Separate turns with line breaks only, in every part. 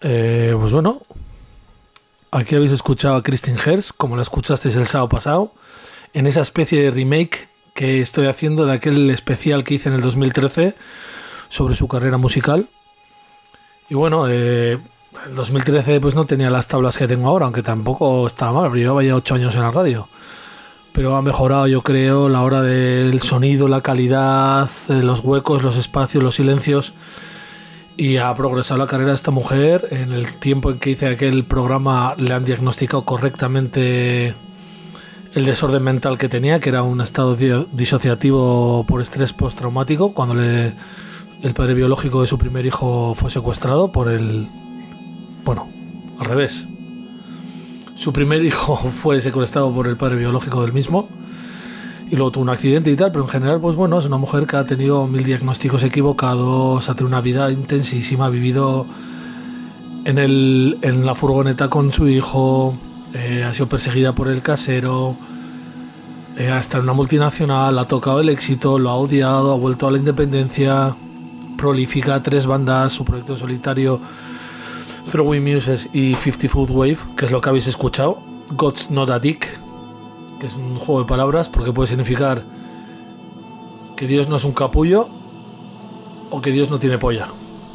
Pues bueno, aquí habéis escuchado a Christine Herz, como la escuchasteis el sábado pasado, en esa especie de remake que estoy haciendo de aquel especial que hice en el 2013 sobre su carrera musical. Y bueno, el 2013 pues no tenía las tablas que tengo ahora, aunque tampoco estaba mal, porque llevaba ya 8 años en la radio. Pero ha mejorado, yo creo, la hora del sonido, la calidad, los huecos, los espacios, los silencios. Y ha progresado la carrera de esta mujer. En el tiempo en que hice aquel programa le han diagnosticado correctamente el desorden mental que tenía, que era un estado disociativo por estrés postraumático, cuando el padre biológico de su primer hijo fue secuestrado por el... Bueno, al revés. Su primer hijo fue secuestrado por el padre biológico del mismo y luego tuvo un accidente y tal, pero en general, pues bueno, es una mujer que ha tenido 1000 diagnósticos equivocados, ha tenido una vida intensísima, ha vivido en la furgoneta con su hijo, ha sido perseguida por el casero, ha estado en una multinacional, ha tocado el éxito, lo ha odiado, ha vuelto a la independencia, prolífica, 3 bandas, su proyecto solitario Throwing Muses y 50 Foot Wave, que es lo que habéis escuchado. God's Not a Dick, que es un juego de palabras porque puede significar que Dios no es un capullo o que Dios no tiene polla.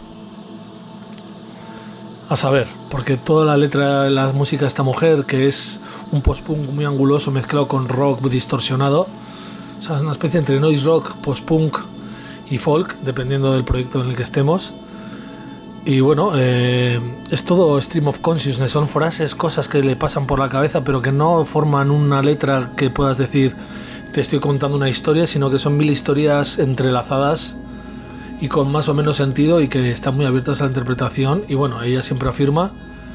A saber, porque toda la letra de la música de esta mujer, que es un post-punk muy anguloso mezclado con rock distorsionado, o sea, es una especie entre noise rock, post-punk y folk, dependiendo del proyecto en el que estemos. Y bueno, es todo stream of consciousness, son frases, cosas que le pasan por la cabeza, pero que no forman una letra que puedas decir te estoy contando una historia, sino que son 1000 historias entrelazadas y con más o menos sentido y que están muy abiertas a la interpretación. Y bueno, ella siempre afirma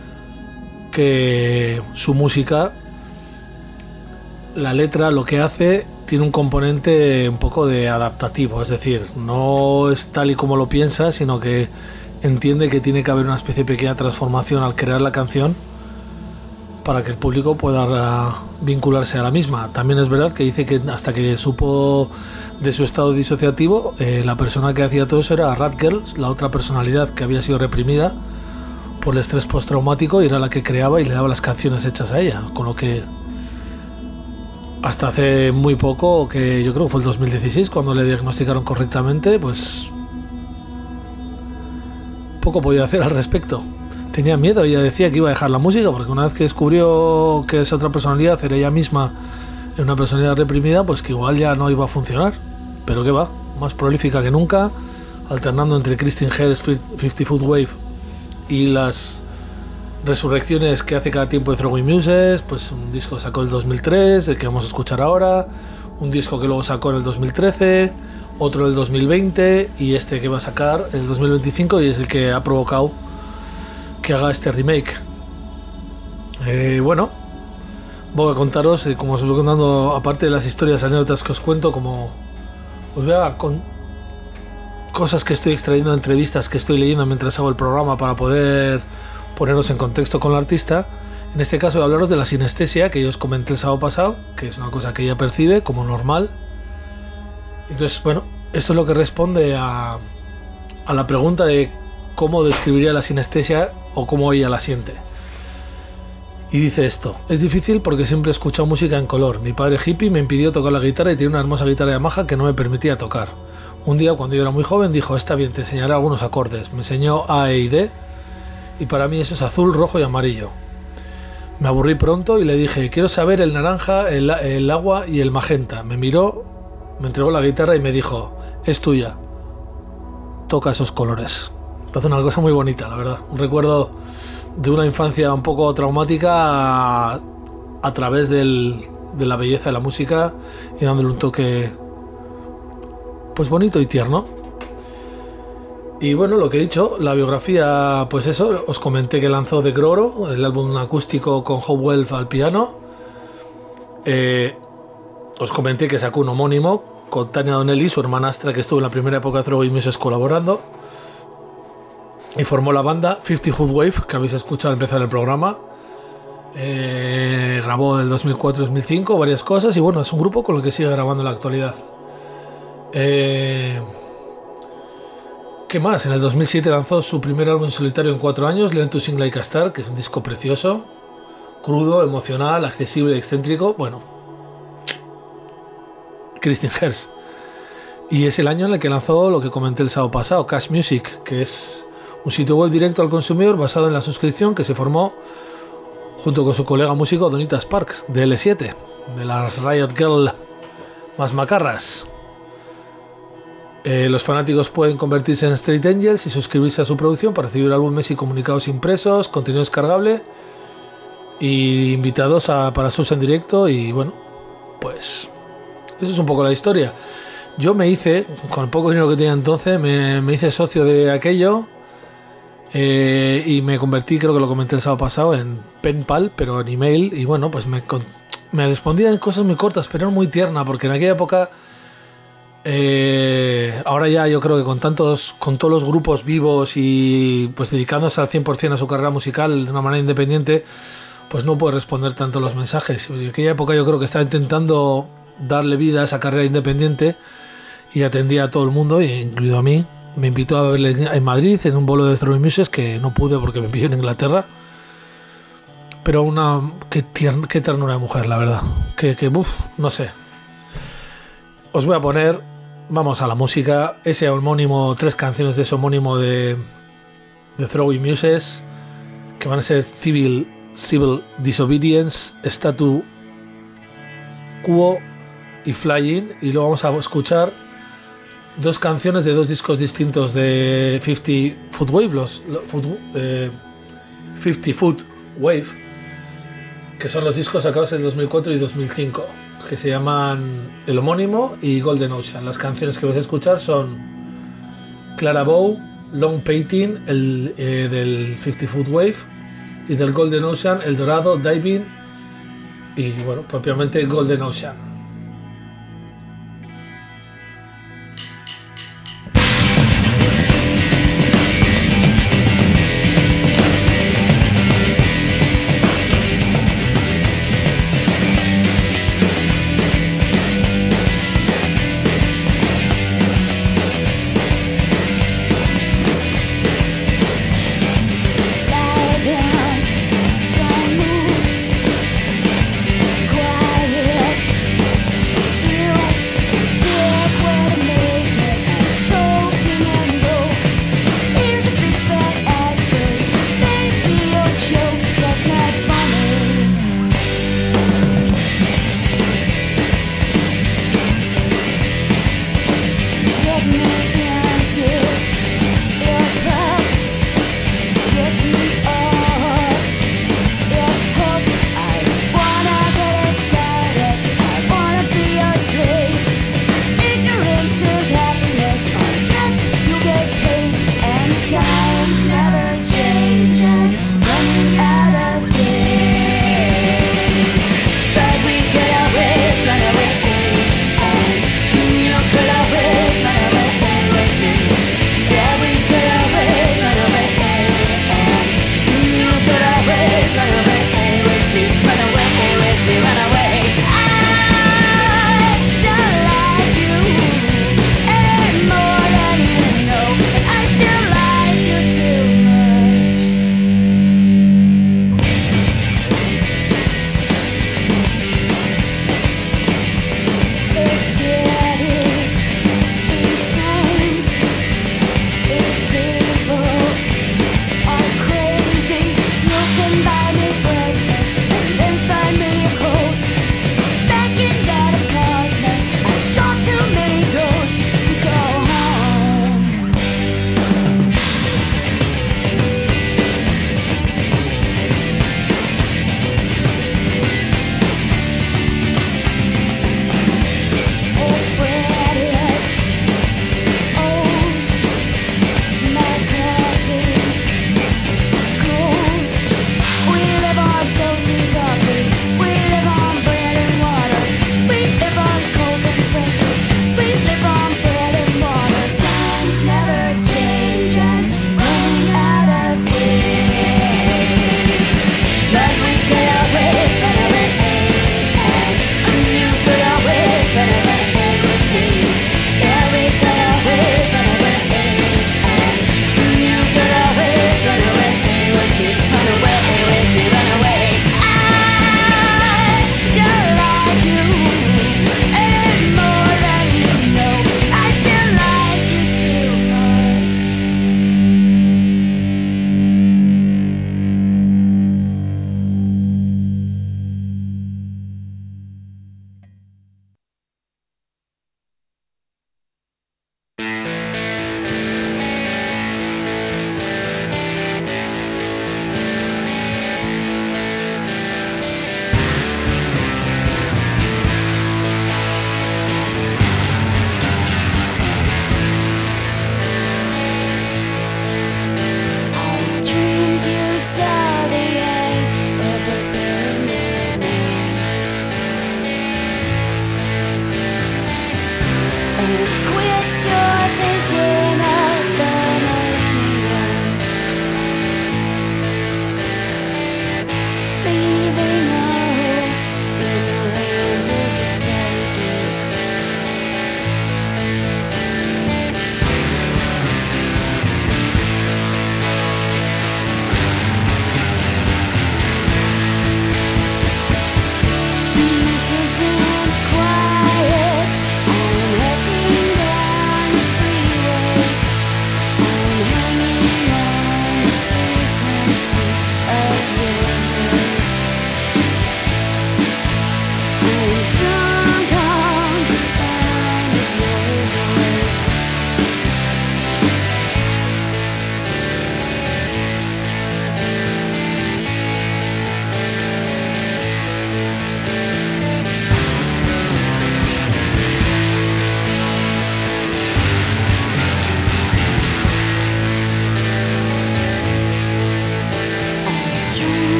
que su música, la letra, lo que hace, tiene un componente un poco de adaptativo, es decir, no es tal y como lo piensa, sino que entiende que tiene que haber una especie de pequeña transformación al crear la canción para que el público pueda vincularse a la misma. También es verdad que dice que hasta que supo de su estado disociativo, la persona que hacía todo eso era Rat Girl, la otra personalidad que había sido reprimida por el estrés postraumático, y era la que creaba y le daba las canciones hechas a ella, con lo que hasta hace muy poco, que yo creo que fue el 2016 cuando le diagnosticaron correctamente, pues poco podía hacer al respecto. Tenía miedo, ella decía que iba a dejar la música porque una vez que descubrió que esa otra personalidad era ella misma, una personalidad reprimida, pues que igual ya no iba a funcionar. Pero que va, más prolífica que nunca, alternando entre Christine Herz, 50 Foot Wave y las resurrecciones que hace cada tiempo de Throwing Muses. Pues un disco sacó el 2003, el que vamos a escuchar ahora, un disco que luego sacó en el 2013, otro del 2020 y este que va a sacar en el 2025, y es el que ha provocado que haga este remake. Bueno, voy a contaros, como os voy contando, aparte de las historias, anécdotas que os cuento, como os voy a con cosas que estoy extrayendo de entrevistas que estoy leyendo mientras hago el programa para poder poneros en contexto con la artista. En este caso voy a hablaros de la sinestesia que yo os comenté el sábado pasado, que es una cosa que ella percibe como normal. Entonces, bueno, esto es lo que responde a la pregunta de cómo describiría la sinestesia o cómo ella la siente. Y dice esto: es difícil porque siempre he escuchado música en color. Mi padre hippie me impidió tocar la guitarra y tiene una hermosa guitarra Yamaha que no me permitía tocar. Un día, cuando yo era muy joven, dijo: está bien, te enseñaré algunos acordes. Me enseñó A, E y D, y para mí eso es azul, rojo y amarillo. Me aburrí pronto y le dije: quiero saber el naranja, el agua y el magenta. Me miró, me entregó la guitarra y me dijo: es tuya, toca esos colores. Parece una cosa muy bonita, la verdad. Un recuerdo de una infancia un poco traumática a través de la belleza de la música y dándole un toque pues bonito y tierno. Y bueno, lo que he dicho, la biografía, pues eso, os comenté que lanzó The Groro, el álbum acústico con Hope Welf al piano. Os comenté que sacó un homónimo con Tania Donnelly, su hermanastra, que estuvo en la primera época de Throwing Muses colaborando, y formó la banda 50 Foot Wave, que habéis escuchado al empezar el programa. Grabó del 2004-2005 varias cosas, y bueno, es un grupo con el que sigue grabando en la actualidad. ¿Qué más? En el 2007 lanzó su primer álbum en solitario en 4 años, Learn to Sing Like a Star, que es un disco precioso, crudo, emocional, accesible, excéntrico. Bueno, Christian Herz. Y es el año en el que lanzó lo que comenté el sábado pasado, Cash Music, que es un sitio web directo al consumidor basado en la suscripción que se formó junto con su colega músico Donita Sparks, de L7, de las Riot Girl más macarras. Los fanáticos pueden convertirse en Street Angels y suscribirse a su producción para recibir álbumes y comunicados impresos, contenido descargable y invitados para shows en directo. Y bueno, pues eso es un poco la historia. Yo me hice, con el poco dinero que tenía entonces, me hice socio de aquello y me convertí, creo que lo comenté el sábado pasado, en PenPal, pero en email. Y bueno, pues me respondían en cosas muy cortas, pero muy tierna, porque en aquella época... ahora ya yo creo que con todos los grupos vivos y pues dedicándose al 100% a su carrera musical de una manera independiente, pues no puede responder tanto los mensajes. En aquella época yo creo que estaba intentando darle vida a esa carrera independiente y atendía a todo el mundo, incluido a mí. Me invitó a verle en Madrid en un bolo de Throwing Muses, que no pude porque me pilló en Inglaterra. Pero qué ternura de mujer, la verdad. No sé. Os voy a poner, vamos a la música, ese homónimo, 3 canciones de ese homónimo de Throwing Muses, que van a ser Civil Disobedience, Statu Quo y Flying. Y luego vamos a escuchar 2 canciones de 2 discos distintos de 50 Foot Wave, 50 Foot Wave, que son los discos sacados en 2004 y 2005, que se llaman el homónimo y Golden Ocean. Las canciones que vais a escuchar son Clara Bow, Long Painting, del 50 Foot Wave, y del Golden Ocean, El Dorado, Diving, y bueno, propiamente Golden Ocean.
Lie down, don't move, quiet.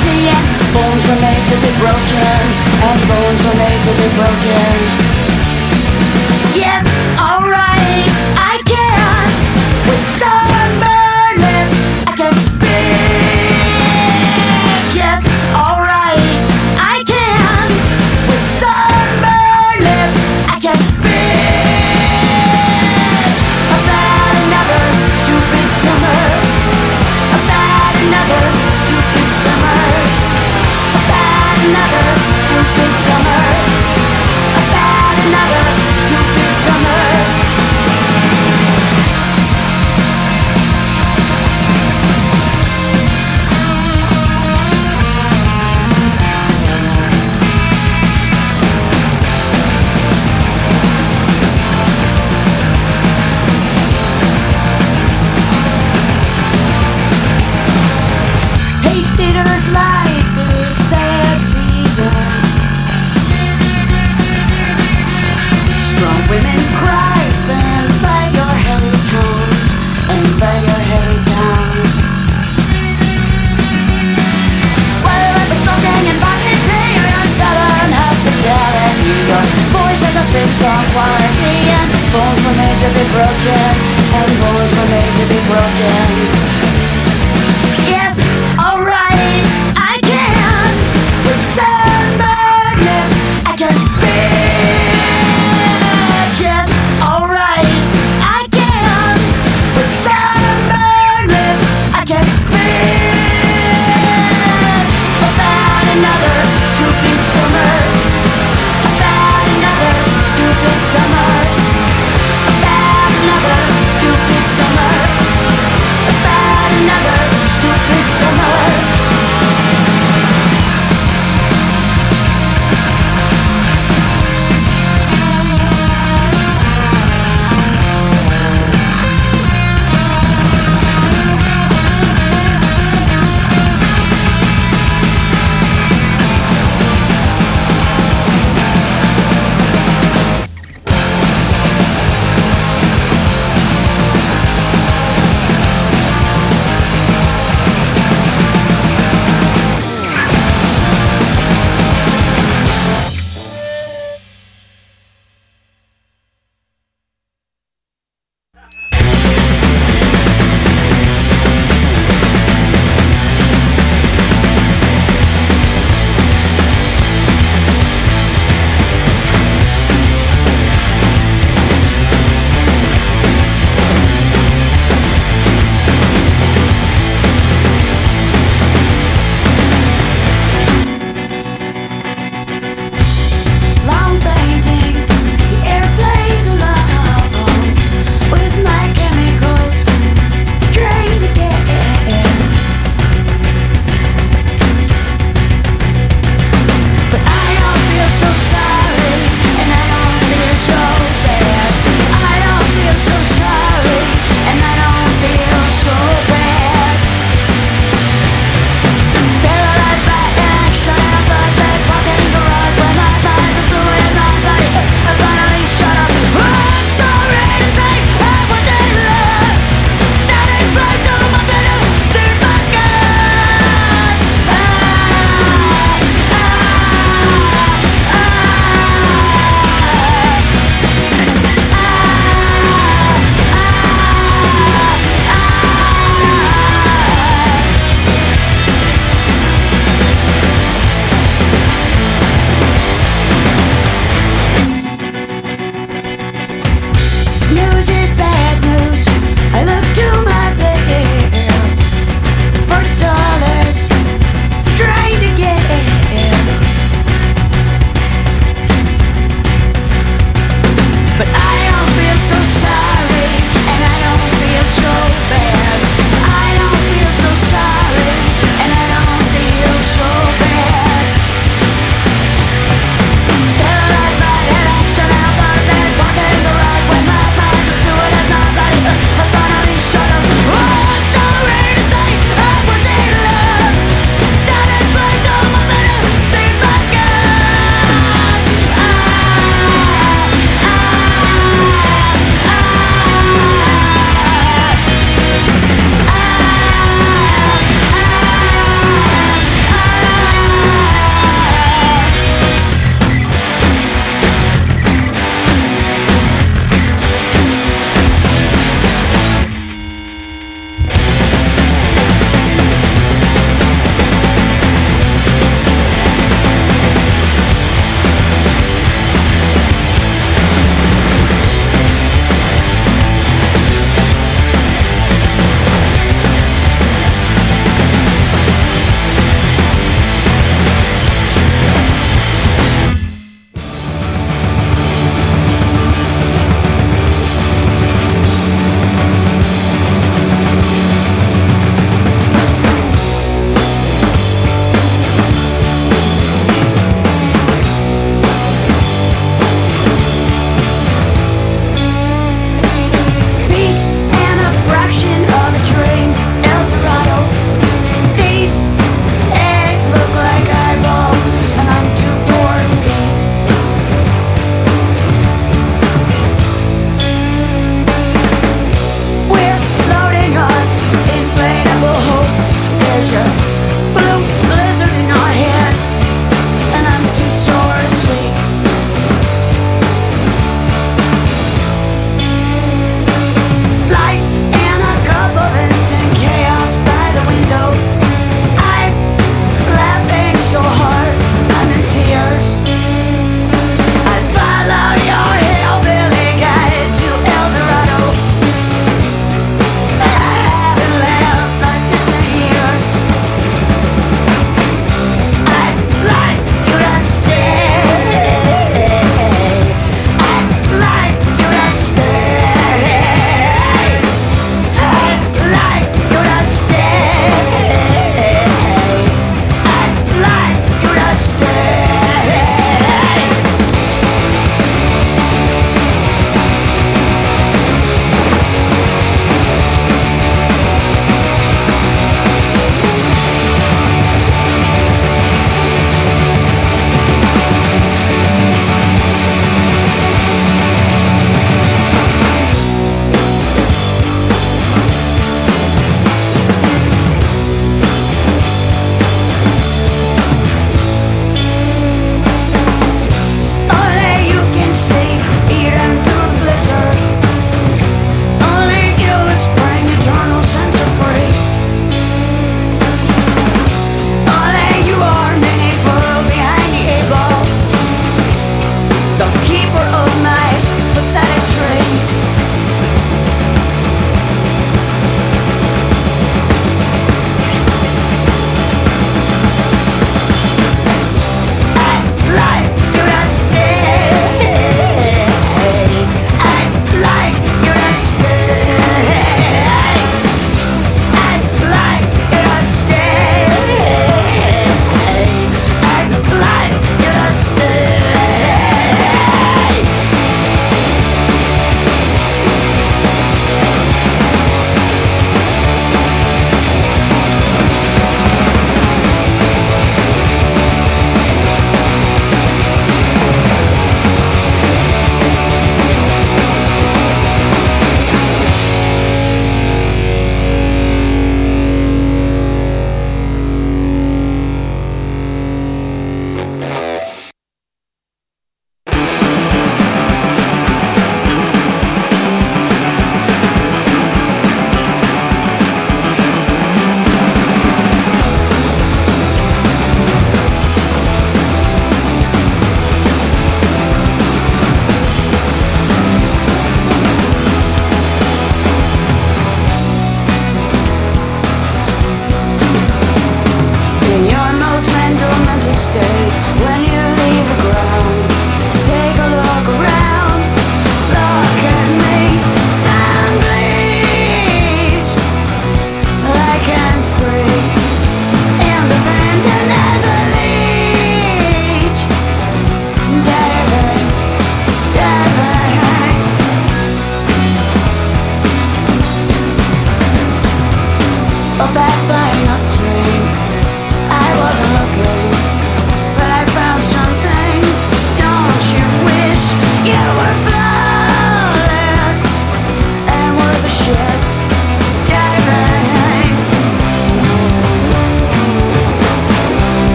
and bones were made to be broken, and bones were made to be broken. Yes, alright, I can. With sunburned lips, I can bitch. Yes, alright, I can. With sunburned lips, I can bitch. About another stupid summer. About another stupid summer. About another stupid summer. About another stupid summer. Hastings life is sad season. Strong women cry and by your heavy towns, and by your heavy towns. While life is talking and fighting in southern hospitality, your voice has a sing-song quality, and bones were made to be broken, and bones were made to be broken. Yes, alright, I can. With sunburned lips, I can bitch. Yes, alright, I can. With sunburned lips, I can bitch. About another stupid summer. About another stupid summer. About another stupid summer. About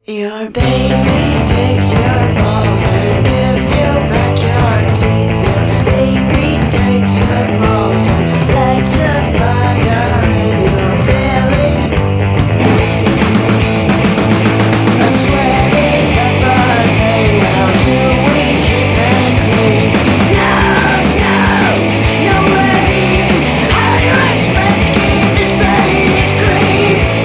Your baby takes your balls and gives you back your teeth. Your baby takes your balls and lights a fire in your belly. A sweaty pepper thing, how do we keep it clean? No snow, no rain. How do you expect to keep this place green?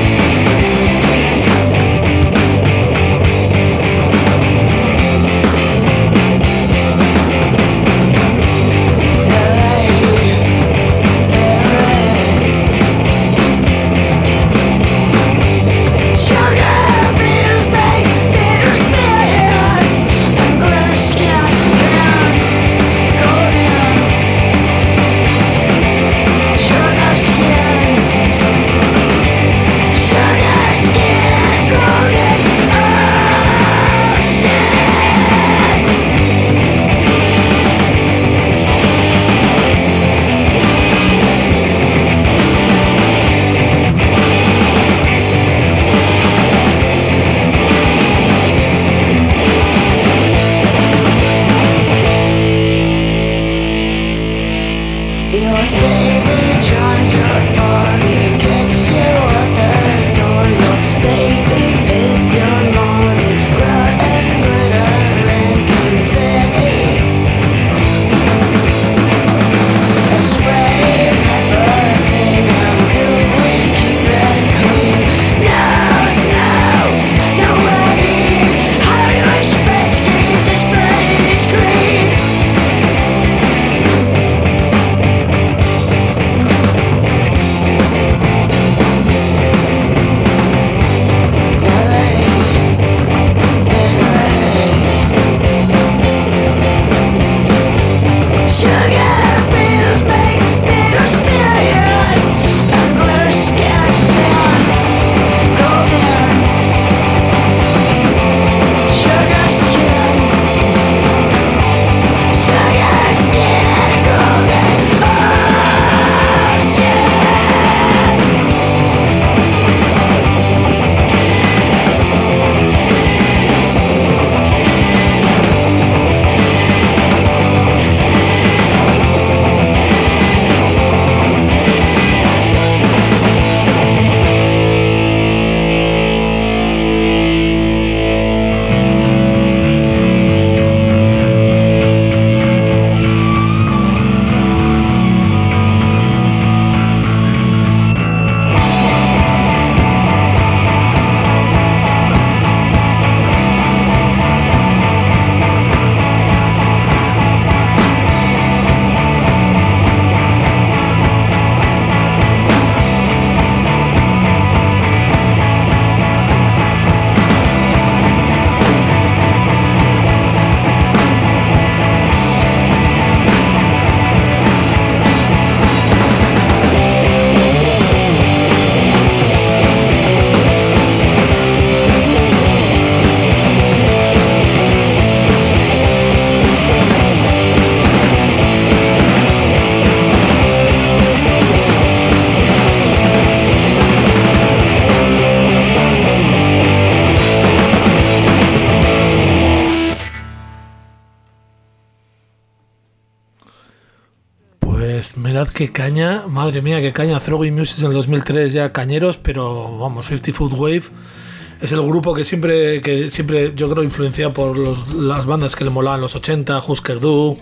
Mirad qué caña, madre mía, qué caña. Throwing Muses en el 2003 ya cañeros, pero vamos, 50 Foot Wave es el grupo que siempre yo creo influenciado por las bandas que le molaban los 80, Husker Du,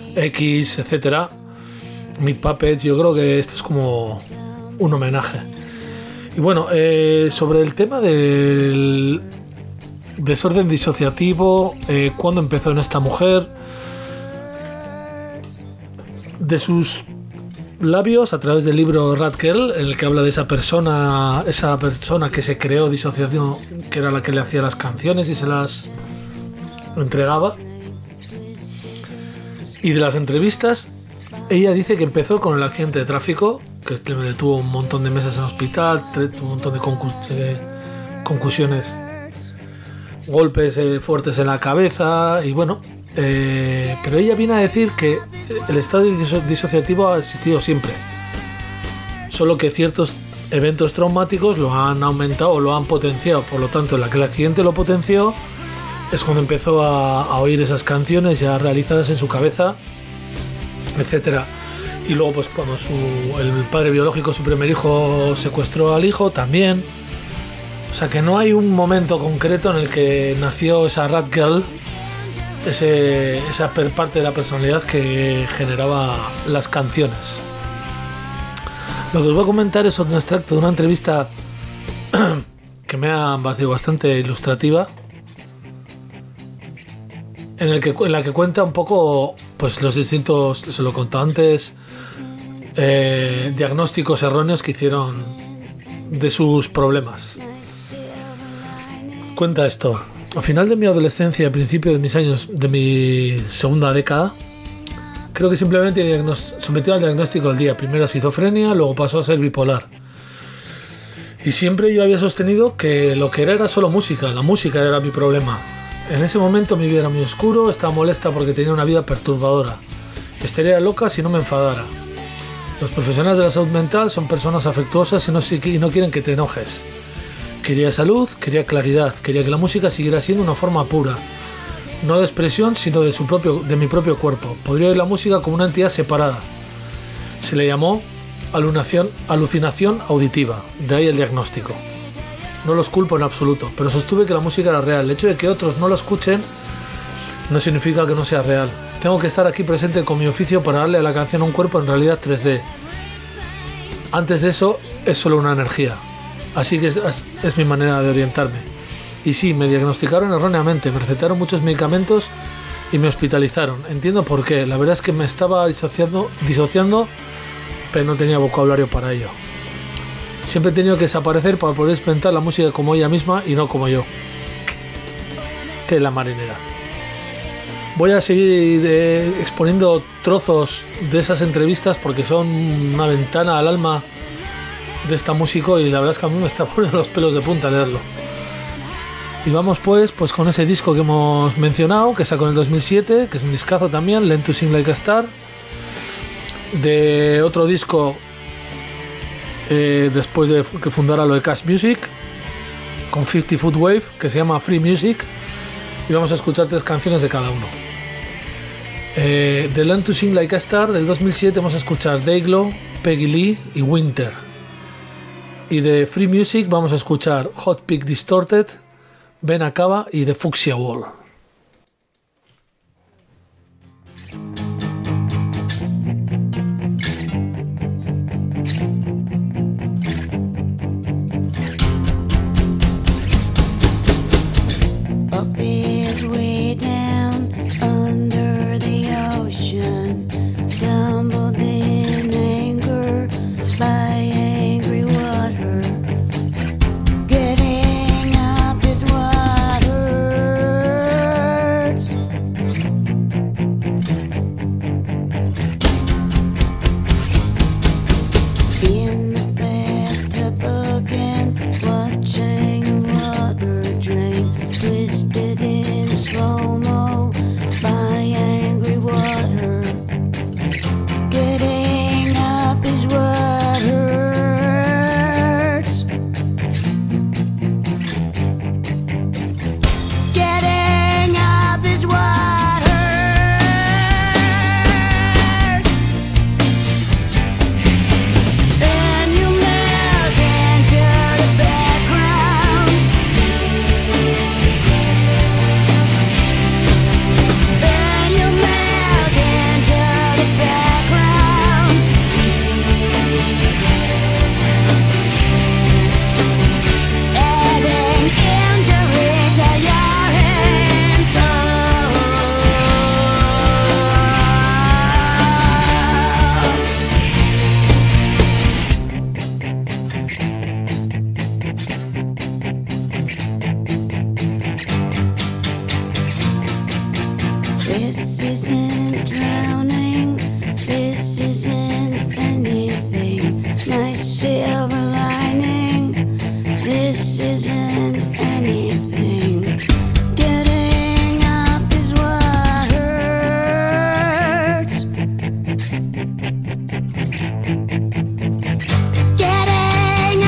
X, etcétera, Meat Puppets. Yo creo que esto es como un homenaje. Y bueno, sobre el tema del desorden disociativo, ¿cuándo empezó en esta mujer? De sus labios, a través del libro Rat Girl, en el que habla de esa persona que se creó disociación, que era la que le hacía las canciones y se las entregaba. Y de las entrevistas, ella dice que empezó con el accidente de tráfico, que tuvo un montón de meses en hospital, tuvo un montón de concusiones, golpes fuertes en la cabeza, y bueno, pero ella viene a decir que el estado disociativo ha existido siempre, solo que ciertos eventos traumáticos lo han aumentado o lo han potenciado. Por lo tanto, la que el accidente lo potenció es cuando empezó a oír esas canciones ya realizadas en su cabeza, etcétera. Y luego, pues cuando el padre biológico, su primer hijo, secuestró al hijo, también. O sea que no hay un momento concreto en el que nació esa Rat Girl, esa parte de la personalidad que generaba las canciones. Lo que os voy a comentar es un extracto de una entrevista que me ha parecido bastante ilustrativa, en la que cuenta un poco pues los distintos, se lo contó antes, diagnósticos erróneos que hicieron de sus problemas. Cuenta esto: al final de mi adolescencia y al principio de mis años de mi segunda década, creo que simplemente sometió al diagnóstico del día. Primero esquizofrenia, luego pasó a ser bipolar. Y siempre yo había sostenido que lo que era solo música, la música era mi problema. En ese momento mi vida era muy oscuro, estaba molesta porque tenía una vida perturbadora. Estaría loca si no me enfadara. Los profesionales de la salud mental son personas afectuosas y no quieren que te enojes. Quería salud, quería claridad, quería que la música siguiera siendo una forma pura, no de expresión, sino de mi propio cuerpo. Podría oír la música como una entidad separada. Se le llamó alucinación auditiva, de ahí el diagnóstico. No los culpo en absoluto, pero sostuve que la música era real. El hecho de que otros no lo escuchen no significa que no sea real. Tengo que estar aquí presente con mi oficio para darle a la canción un cuerpo en realidad 3D. Antes de eso, es solo una energía. Así que es mi manera de orientarme. Y sí, me diagnosticaron erróneamente, me recetaron muchos medicamentos y me hospitalizaron. Entiendo por qué. La verdad es que me estaba disociando, pero no tenía vocabulario para ello. Siempre he tenido que desaparecer para poder experimentar la música como ella misma y no como yo. Tela marinera. Voy a seguir exponiendo trozos de esas entrevistas porque son una ventana al alma de esta músico y la verdad es que a mí me está poniendo los pelos de punta leerlo. Y vamos pues con ese disco que hemos mencionado, que sacó en el 2007, que es un discazo también, Learn to Sing Like a Star. De otro disco después de que fundara lo de Cash Music, con 50 Foot Wave, que se llama Free Music, y vamos a escuchar 3 canciones de cada uno. De Learn to Sing Like a Star del 2007 vamos a escuchar Dayglow, Peggy Lee y Winter. Y de Free Music vamos a escuchar Hot Pink Distorted, Ben Acaba y The Fuchsia Wall.
Getting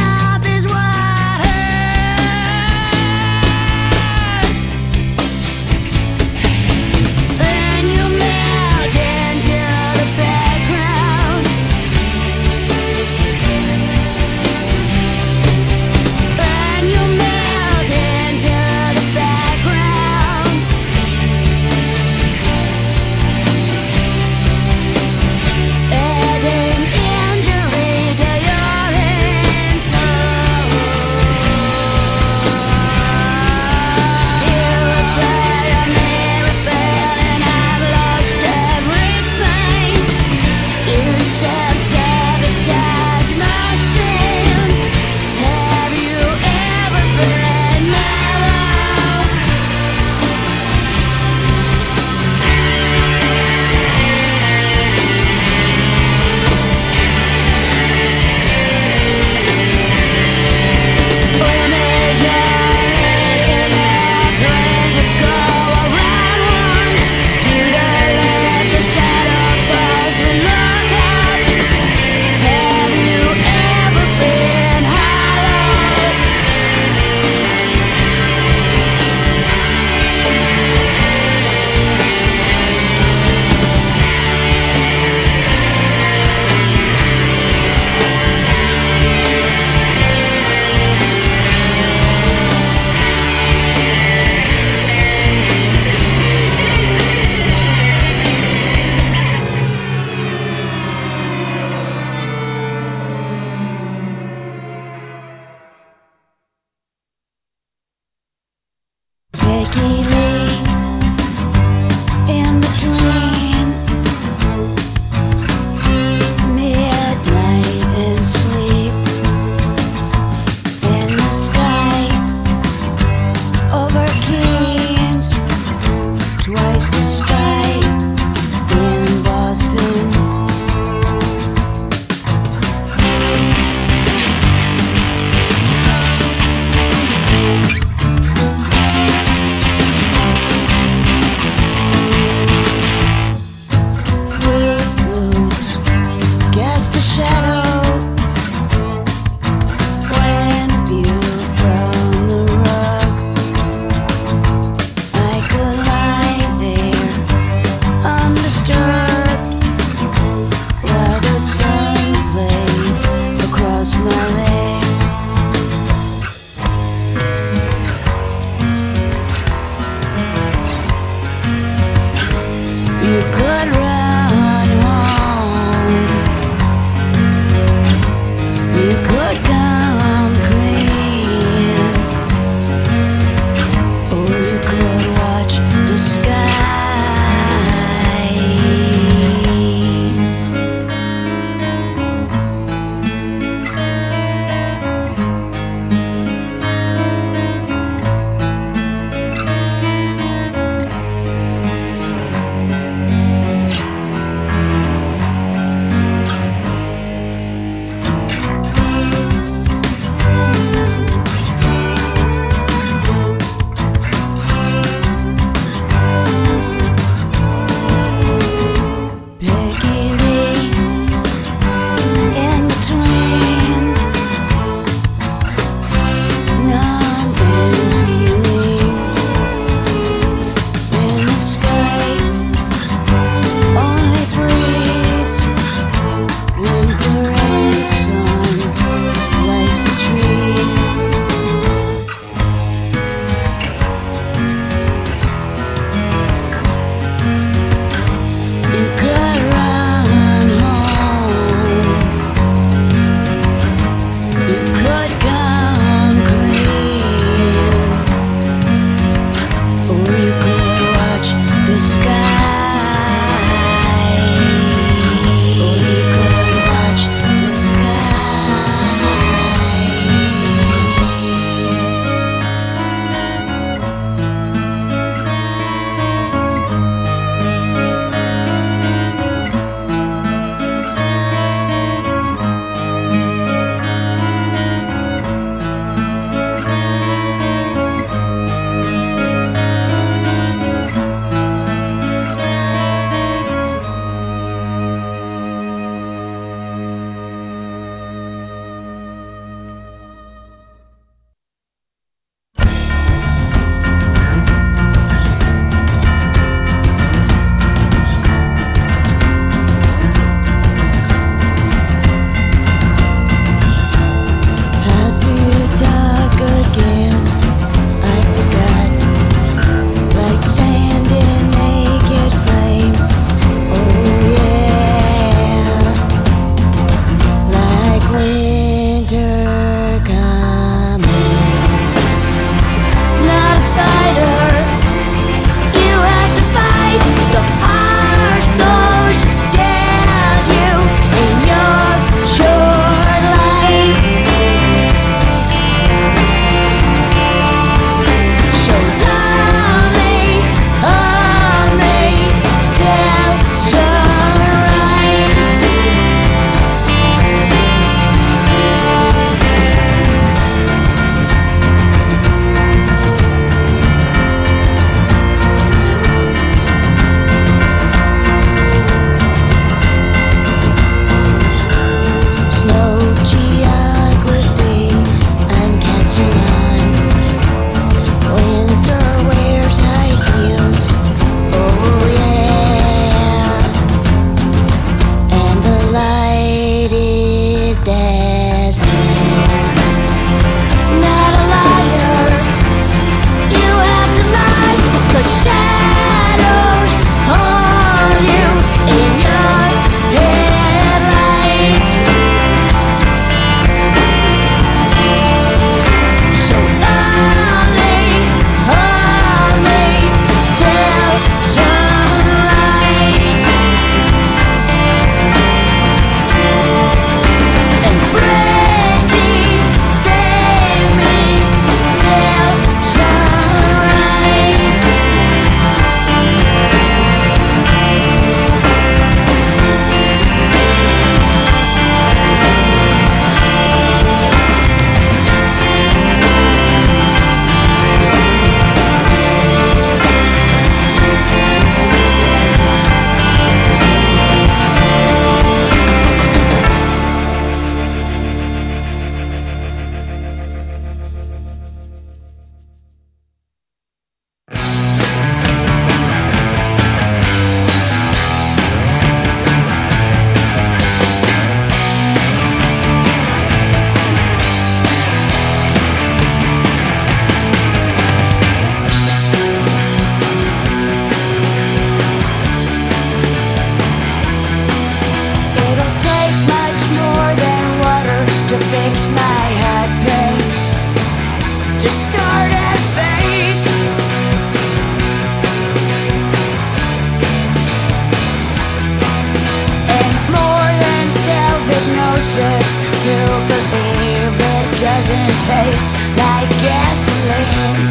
doesn't taste like gasoline.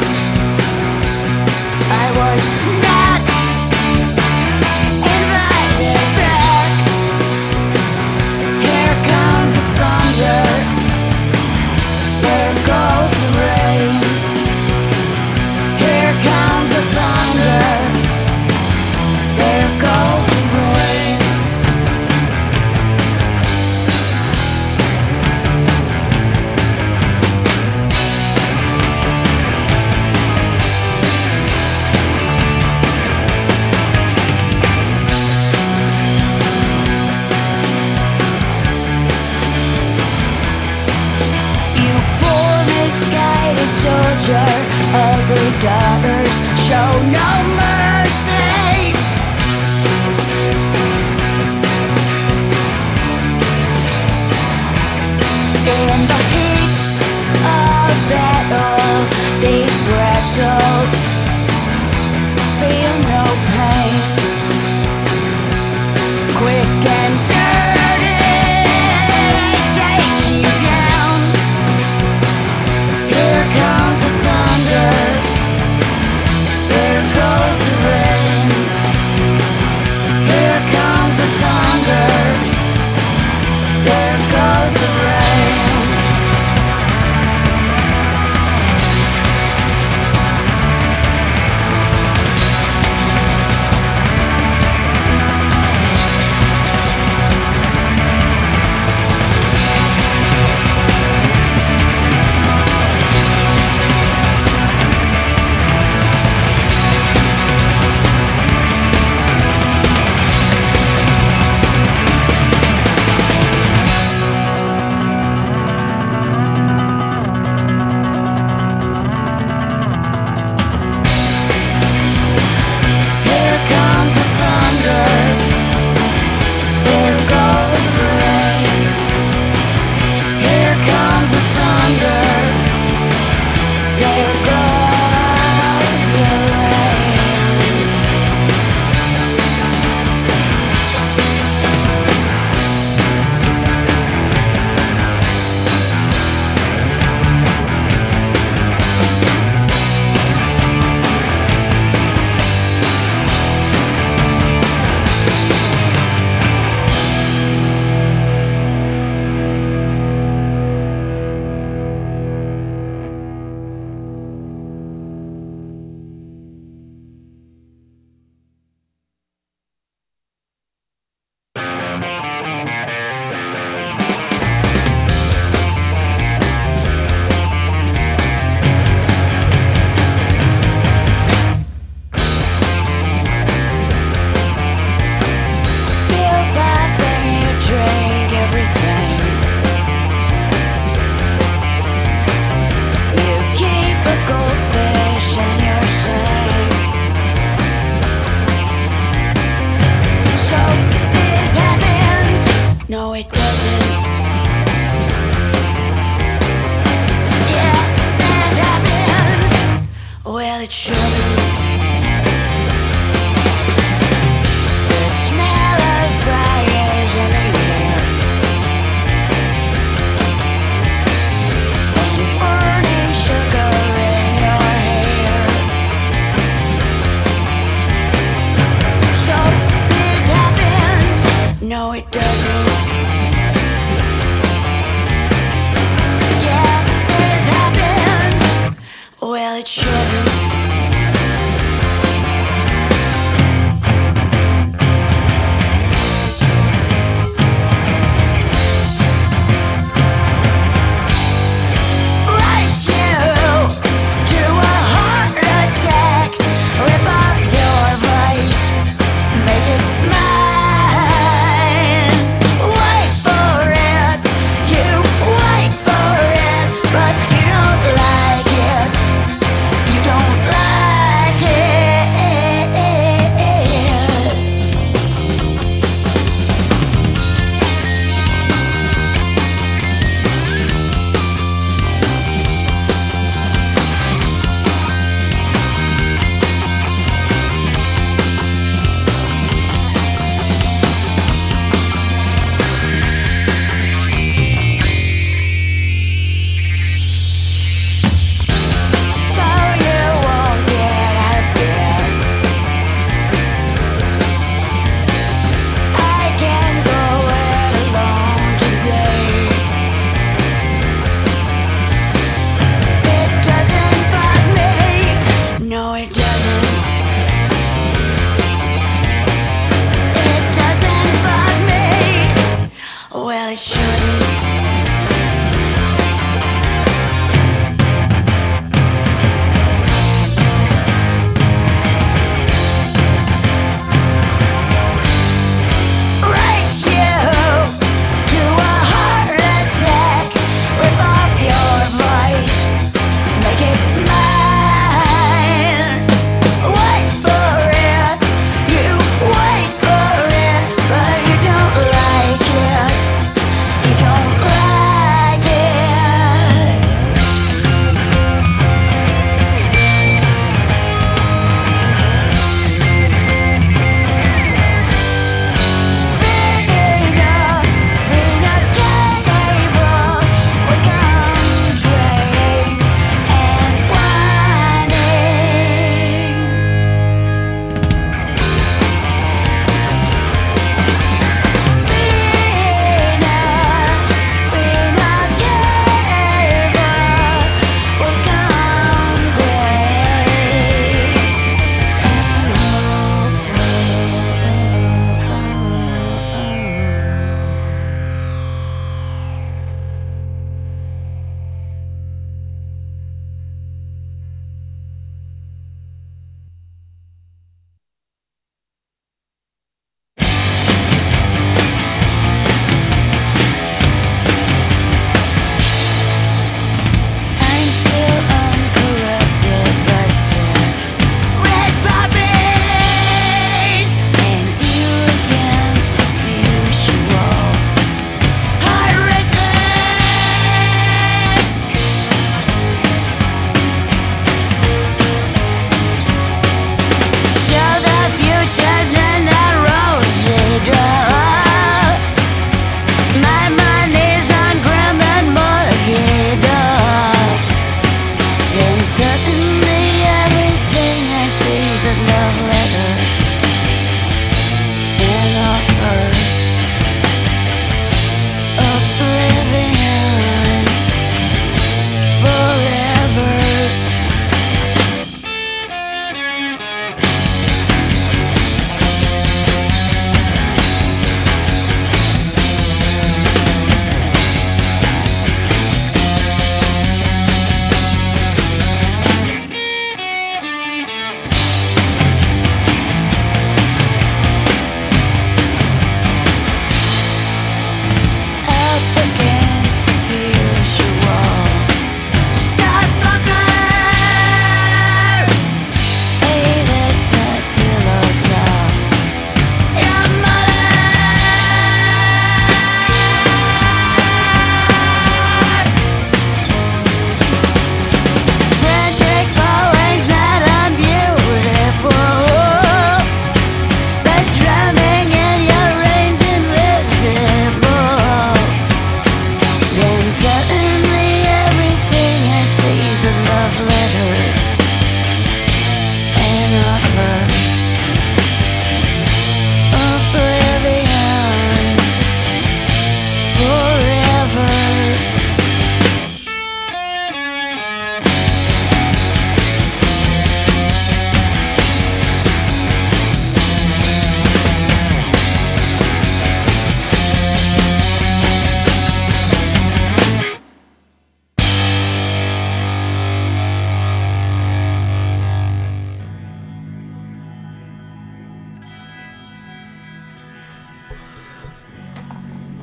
I was not invited back. Here comes the thunder, there goes the rain. Here comes the thunder, there goes the rain. You poor misguided soldier, ugly daughters show no mercy. In the heat of battle, these brats all feel no pain. Quick and dirty, take you down. Here comes the thunder, there goes the rain. Here comes the thunder, there goes the rain. Here comes the thunder, there goes the rain. Here comes the thunder, there goes the rain. You pop and you drink everything. You keep a goldfish in your sink. So this happens. No, it doesn't. Yeah, this happens. Well, it shouldn't. The smell of fires in the air and burning sugar in your hair. So this happens. No, it doesn't. Yeah, this happens. Well, it shouldn't. Race you to a heart attack, rip off your voice, make it mine.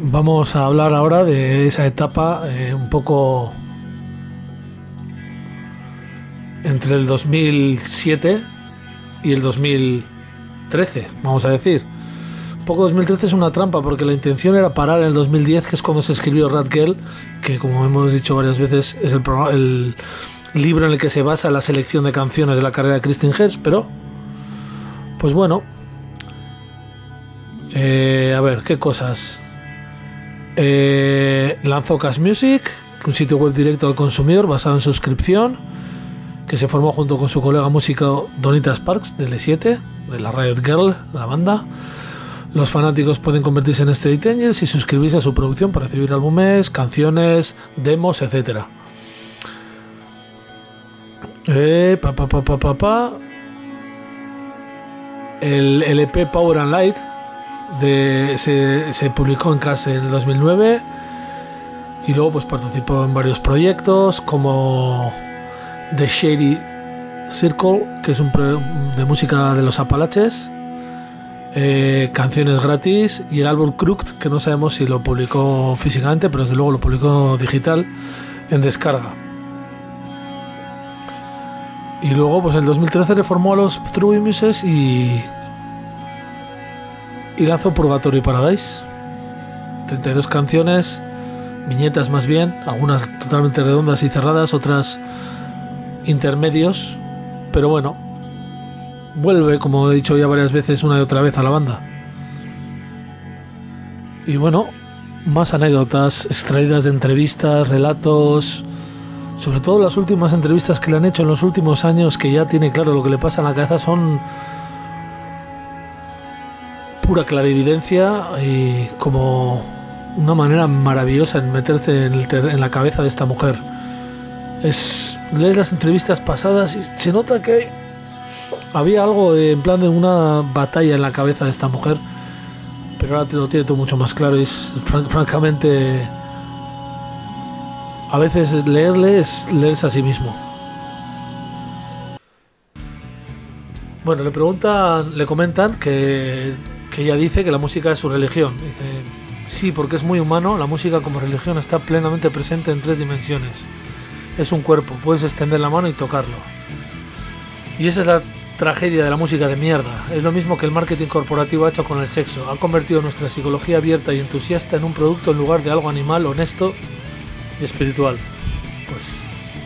Vamos a hablar ahora de esa etapa un poco entre el 2007 y el 2013, vamos a decir. Un poco 2013 es una trampa porque la intención era parar en el 2010, que es cuando se escribió Rat Girl, que como hemos dicho varias veces es el libro en el que se basa la selección de canciones de la carrera de Christine Hertz, pero pues bueno, a ver, ¿qué cosas? Lanzó Cash Music, un sitio web directo al consumidor basado en suscripción, que se formó junto con su colega músico Donita Sparks de L7, de la Riot Girl, la banda. Los fanáticos pueden convertirse en Street Angels y suscribirse a su producción para recibir álbumes, canciones, demos, etc. El LP Power and Light se publicó en Cash en el 2009 y luego pues participó en varios proyectos como The Shady Circle, que es un de música de los Apalaches, canciones gratis, y el álbum Crooked, que no sabemos si lo publicó físicamente, pero desde luego lo publicó digital en descarga. Y luego pues en el 2013 reformó a los True Muses y lanzó Purgatory Paradise, 32 canciones, viñetas más bien, algunas totalmente redondas y cerradas, otras intermedios, pero bueno, vuelve, como he dicho ya varias veces, una y otra vez a la banda. Y bueno, más anécdotas extraídas de entrevistas, relatos, sobre todo las últimas entrevistas que le han hecho en los últimos años, que ya tiene claro lo que le pasa en la cabeza, son pura clarividencia y como una manera maravillosa en meterse en la cabeza de esta mujer. Lees las entrevistas pasadas y se nota que había algo en plan de una batalla en la cabeza de esta mujer, pero ahora lo tiene todo mucho más claro y francamente a veces leerle es leerse a sí mismo. Bueno, le comentan que ella dice que la música es su religión. Dice, sí, porque es muy humano, la música como religión está plenamente presente en 3 dimensiones. Es un cuerpo, puedes extender la mano y tocarlo. Y esa es la tragedia de la música de mierda. Es lo mismo que el marketing corporativo ha hecho con el sexo. Ha convertido nuestra psicología abierta y entusiasta en un producto en lugar de algo animal, honesto y espiritual. Pues...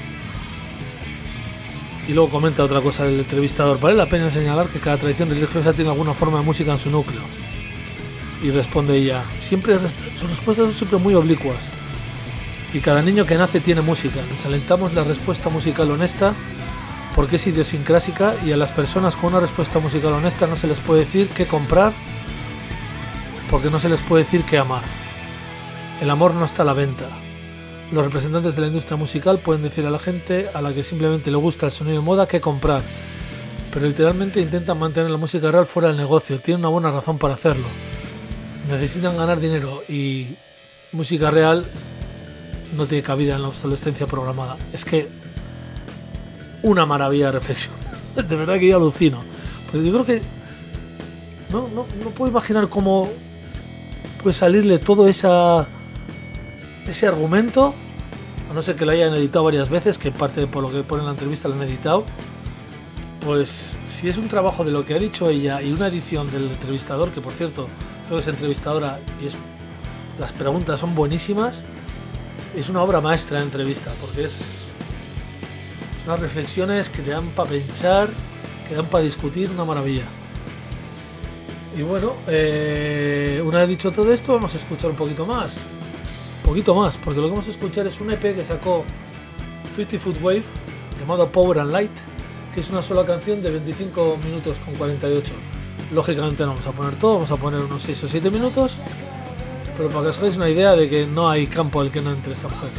Y luego comenta otra cosa el entrevistador. Vale la pena señalar que cada tradición religiosa tiene alguna forma de música en su núcleo. Y responde ella, sus respuestas son siempre muy oblicuas. Y cada niño que nace tiene música. Les alentamos la respuesta musical honesta porque es idiosincrásica, y a las personas con una respuesta musical honesta no se les puede decir qué comprar, porque no se les puede decir qué amar. El amor no está a la venta. Los representantes de la industria musical pueden decir a la gente a la que simplemente le gusta el sonido de moda qué comprar, pero literalmente intentan mantener la música real fuera del negocio. Tienen una buena razón para hacerlo. Necesitan ganar dinero y música real no tiene cabida en la obsolescencia programada. Es que una maravilla de reflexión. De verdad que yo alucino. Pues yo creo que no puedo imaginar cómo puede salirle todo ese argumento, a no ser que lo hayan editado varias veces, que parte por lo que pone en la entrevista lo han editado. Pues si es un trabajo de lo que ha dicho ella y una edición del entrevistador, que por cierto creo que es entrevistadora y las preguntas son buenísimas, es una obra maestra de entrevista, porque es unas reflexiones que te dan para pensar, que dan para discutir, una maravilla. Y bueno, una vez dicho todo esto, vamos a escuchar un poquito más, porque lo que vamos a escuchar es un EP que sacó 50 Foot Wave llamado Power and Light, que es una sola canción de 25 minutos con 48. Lógicamente no vamos a poner todo, vamos a poner unos 6 o 7 minutos, pero para que os hagáis una idea de que no hay campo al que no entre esta mujer.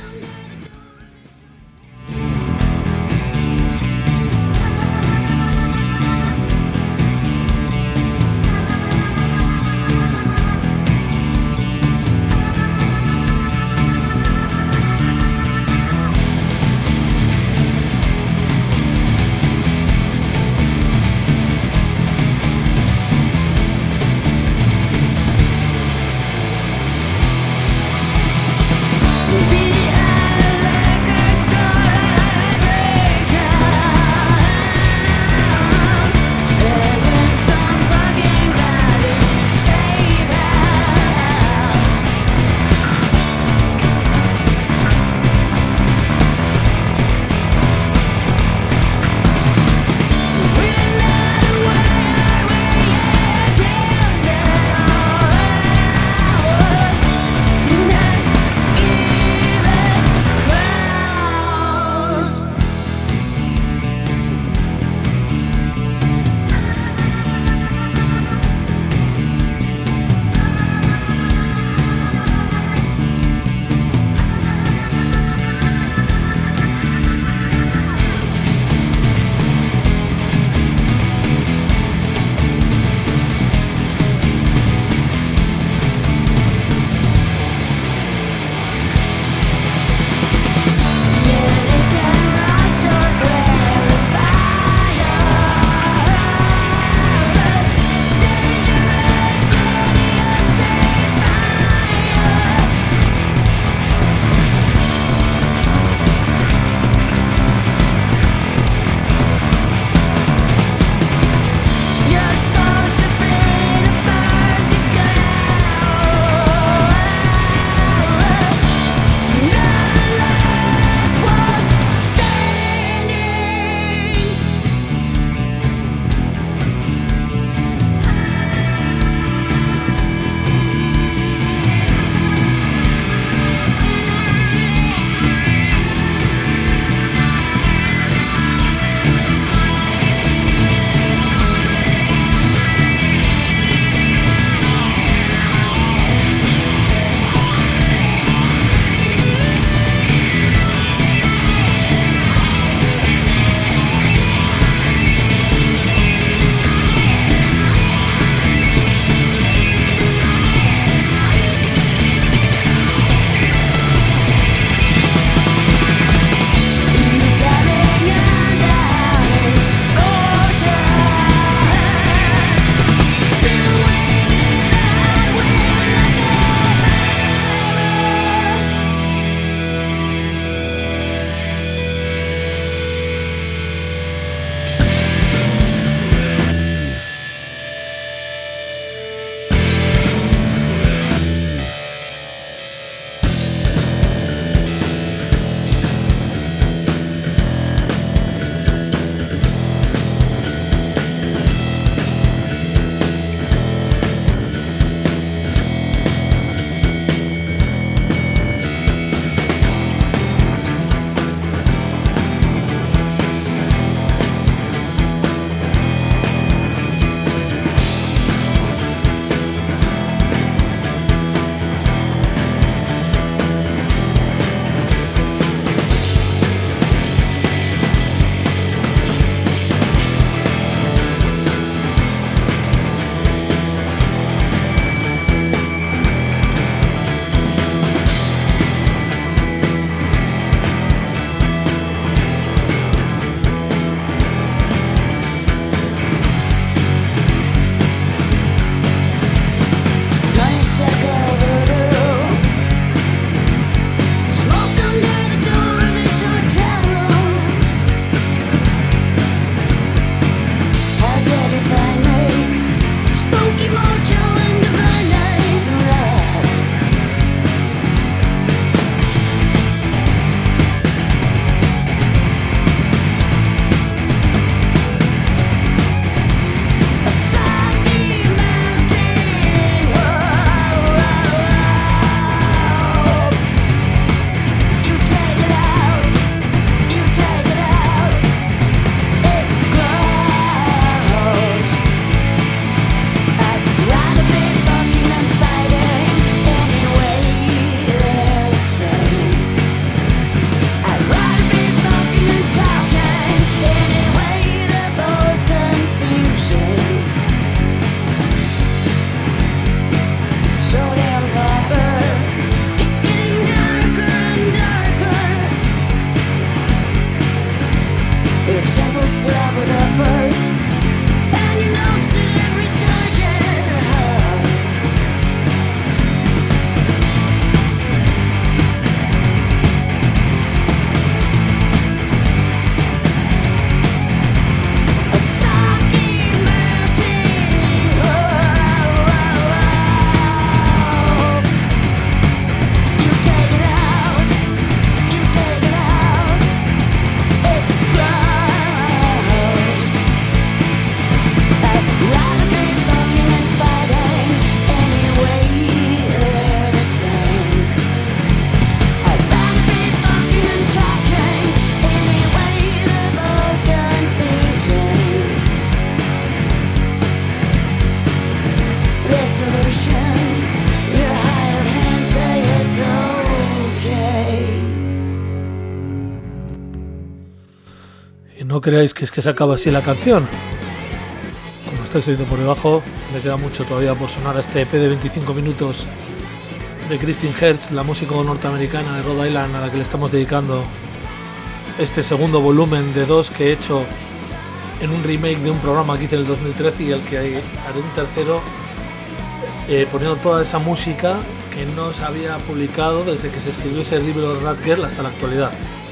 No creáis que es que se acaba así la canción. Como estáis oyendo por debajo, le queda mucho todavía por sonar a este EP de 25 minutos de Christine Hertz, la música norteamericana de Rhode Island, a la que le estamos dedicando este segundo volumen de 2 que he hecho en un remake de un programa que hice en el 2013 y el que haré un tercero poniendo toda esa música que no se había publicado desde que se escribió ese libro Rat Girl hasta la actualidad.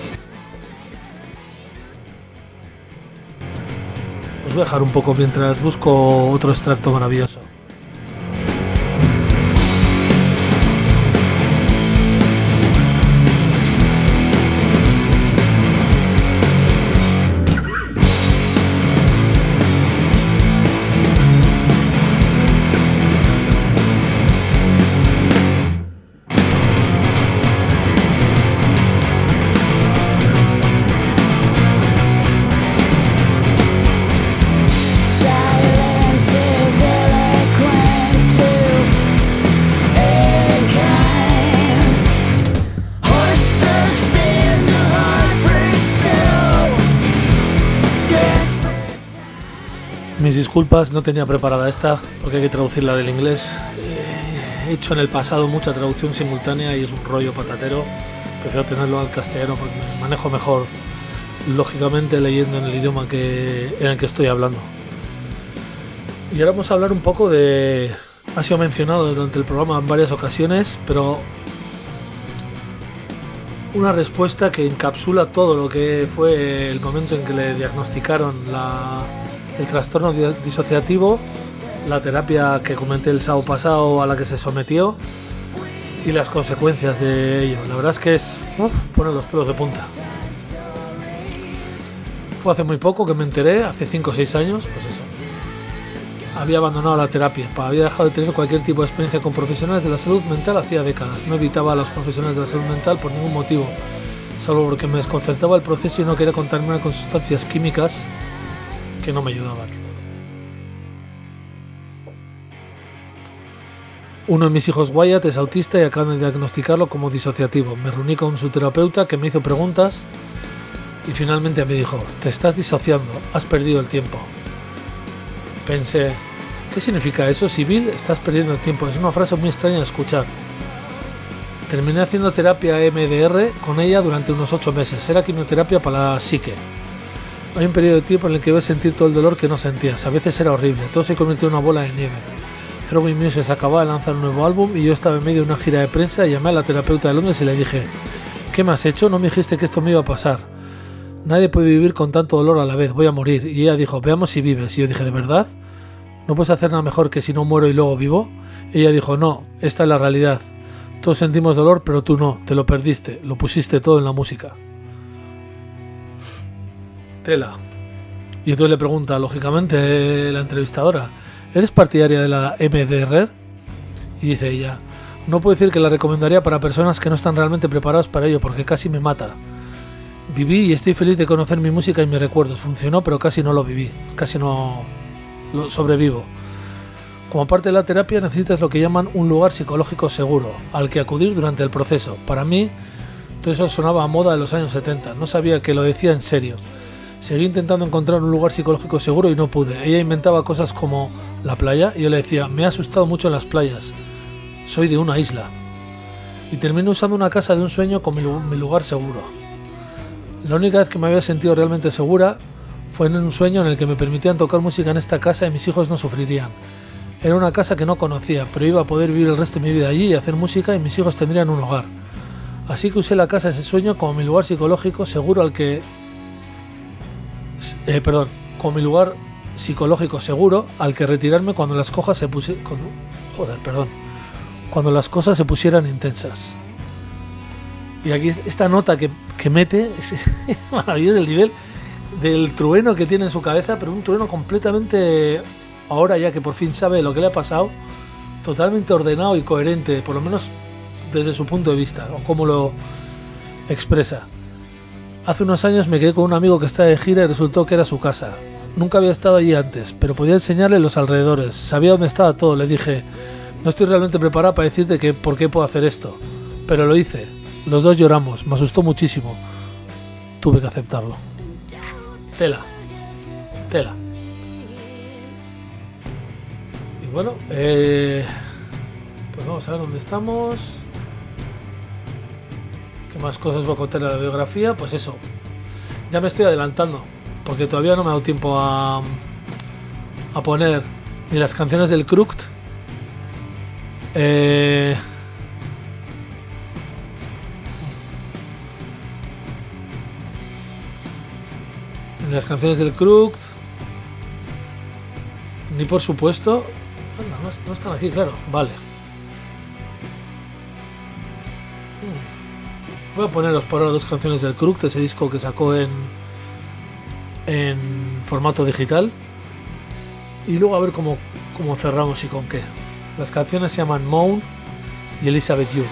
Os voy a dejar un poco mientras busco otro extracto maravilloso. Mis disculpas, no tenía preparada esta porque hay que traducirla del inglés. He hecho en el pasado mucha traducción simultánea y es un rollo patatero. Prefiero tenerlo al castellano porque me manejo mejor, lógicamente, leyendo en el idioma en el que estoy hablando. Y ahora vamos a hablar un poco de... Ha sido mencionado durante el programa en varias ocasiones, pero una respuesta que encapsula todo lo que fue el momento en que le diagnosticaron el trastorno disociativo, la terapia que comenté el sábado pasado a la que se sometió y las consecuencias de ello. La verdad es que pone los pelos de punta. Fue hace muy poco que me enteré, hace 5 o 6 años, pues eso. Había abandonado la terapia, había dejado de tener cualquier tipo de experiencia con profesionales de la salud mental hacía décadas. No evitaba a los profesionales de la salud mental por ningún motivo, salvo porque me desconcertaba el proceso y no quería contaminar con sustancias químicas que no me ayudaban. Uno de mis hijos, Wyatt, es autista y acaban de diagnosticarlo como disociativo. Me reuní con su terapeuta que me hizo preguntas y finalmente me dijo: te estás disociando, has perdido el tiempo. Pensé, ¿qué significa eso? Civil, estás perdiendo el tiempo. Es una frase muy extraña de escuchar. Terminé haciendo terapia MDR con ella durante unos 8 meses. Era quimioterapia para la psique. Hay un periodo de tiempo en el que debes sentir todo el dolor que no sentías. A veces era horrible. Todo se convirtió en una bola de nieve. Throwing Muse acababa de lanzar un nuevo álbum y yo estaba en medio de una gira de prensa y llamé a la terapeuta de Londres y le dije: ¿qué me has hecho? No me dijiste que esto me iba a pasar. Nadie puede vivir con tanto dolor a la vez. Voy a morir. Y ella dijo: veamos si vives. Y yo dije: ¿de verdad? ¿No puedes hacer nada mejor que si no muero y luego vivo? Y ella dijo: no, esta es la realidad. Todos sentimos dolor, pero tú no. Te lo perdiste. Lo pusiste todo en la música. Tela. Y entonces le pregunta, lógicamente, la entrevistadora: ¿eres partidaria de la MDR? Y dice ella: no puedo decir que la recomendaría para personas que no están realmente preparadas para ello, porque casi me mata. Viví y estoy feliz de conocer mi música y mis recuerdos. Funcionó, pero casi no lo viví. Casi no lo sobrevivo. Como parte de la terapia necesitas lo que llaman un lugar psicológico seguro, al que acudir durante el proceso. Para mí, todo eso sonaba a moda de los años 70. No sabía que lo decía en serio. Seguí intentando encontrar un lugar psicológico seguro y no pude. Ella inventaba cosas como la playa y yo le decía: me ha asustado mucho en las playas. Soy de una isla. Y terminé usando una casa de un sueño como mi lugar seguro. La única vez que me había sentido realmente segura fue en un sueño en el que me permitían tocar música en esta casa y mis hijos no sufrirían. Era una casa que no conocía, pero iba a poder vivir el resto de mi vida allí y hacer música y mis hijos tendrían un hogar. Así que usé la casa de ese sueño como mi lugar psicológico seguro como mi lugar psicológico seguro al que retirarme cuando las cosas se pusieran intensas. Y aquí esta nota que mete es maravilloso, el nivel del trueno que tiene en su cabeza, pero un trueno completamente, ahora ya que por fin sabe lo que le ha pasado, totalmente ordenado y coherente, por lo menos desde su punto de vista, o cómo lo expresa. Hace unos años me quedé con un amigo que estaba de gira y resultó que era su casa. Nunca había estado allí antes, pero podía enseñarle los alrededores. Sabía dónde estaba todo. Le dije: no estoy realmente preparado para decirte por qué puedo hacer esto. Pero lo hice. Los dos lloramos. Me asustó muchísimo. Tuve que aceptarlo. Tela. Y bueno, pues vamos a ver dónde estamos. ¿Qué más cosas voy a contar en la biografía? Pues eso, ya me estoy adelantando, porque todavía no me ha dado tiempo a poner ni las canciones del Krukt, ni las canciones del Krukt, ni por supuesto... Anda, no están aquí, claro, vale. Voy a poneros por ahora 2 canciones del Krukt, ese disco que sacó en formato digital, y luego a ver cómo cerramos y con qué. Las canciones se llaman Moan y Elizabeth Young.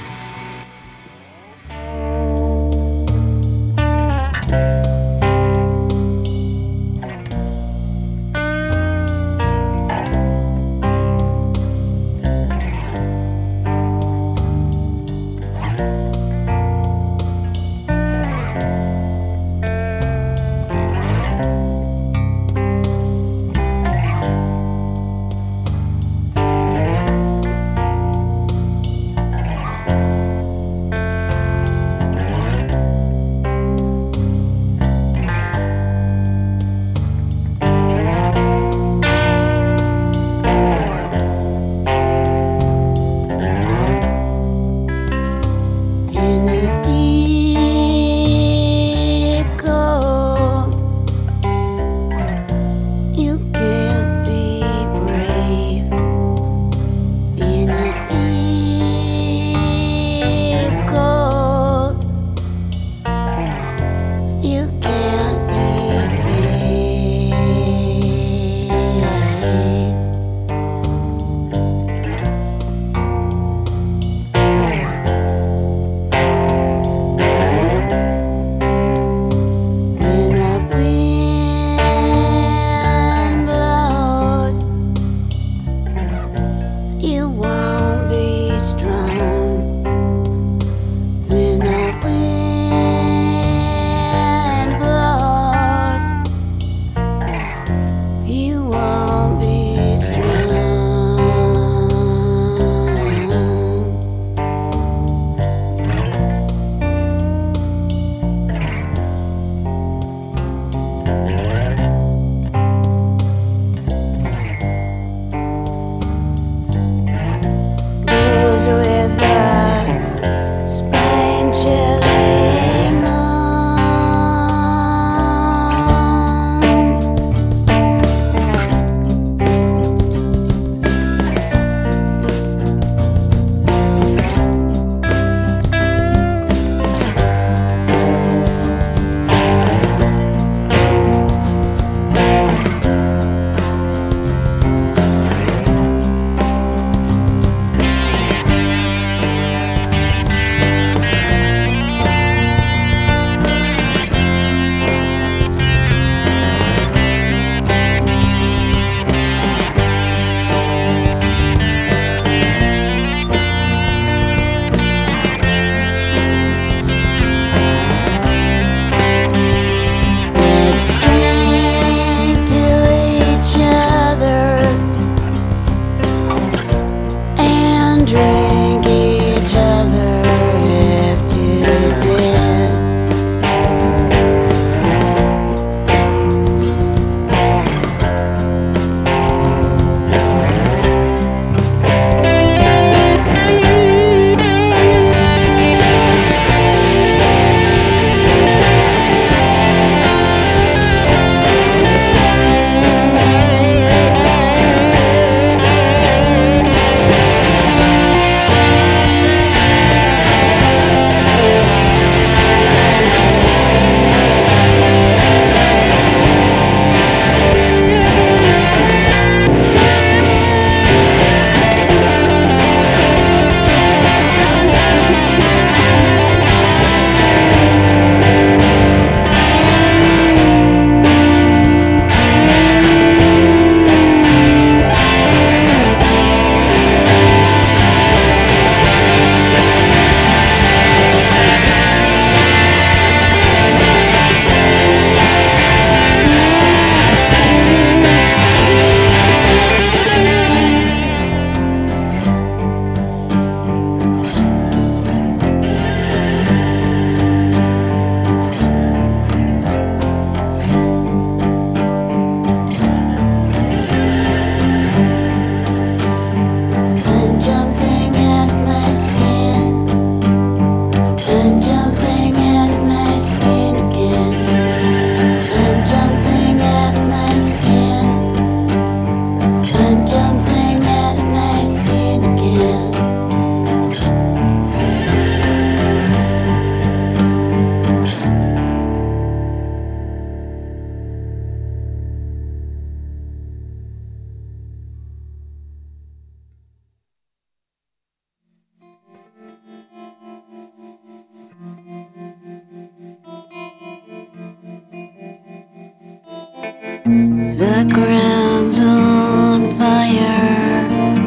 The ground's on fire.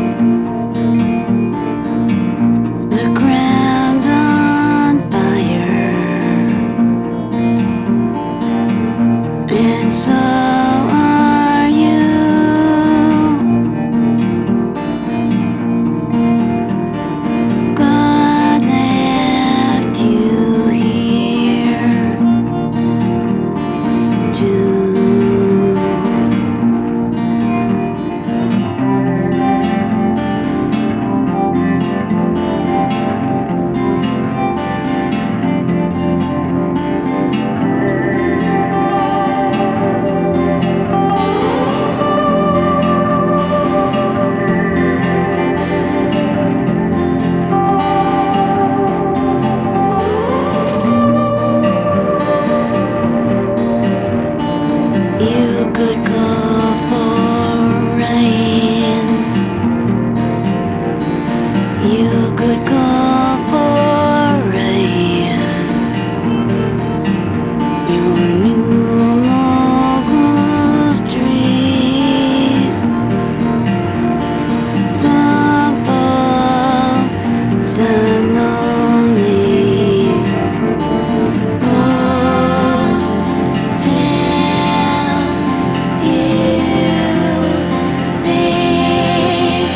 The ground's on fire. And so are you. God left you here to you could go for rain. You could go for rain. Your new locust trees. Some fall, some lonely. Both have you think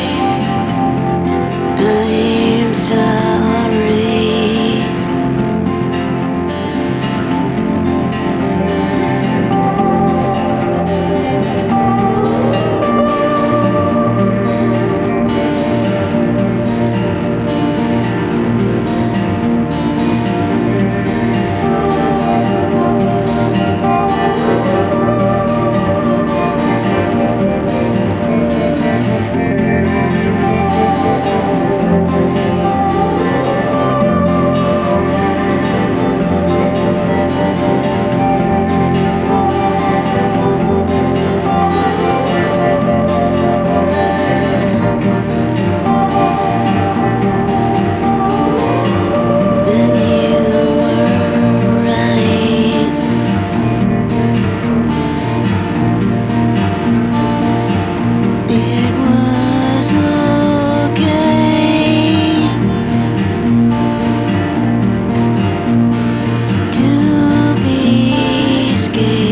I'm sorry. And you were right. It was okay to be scared.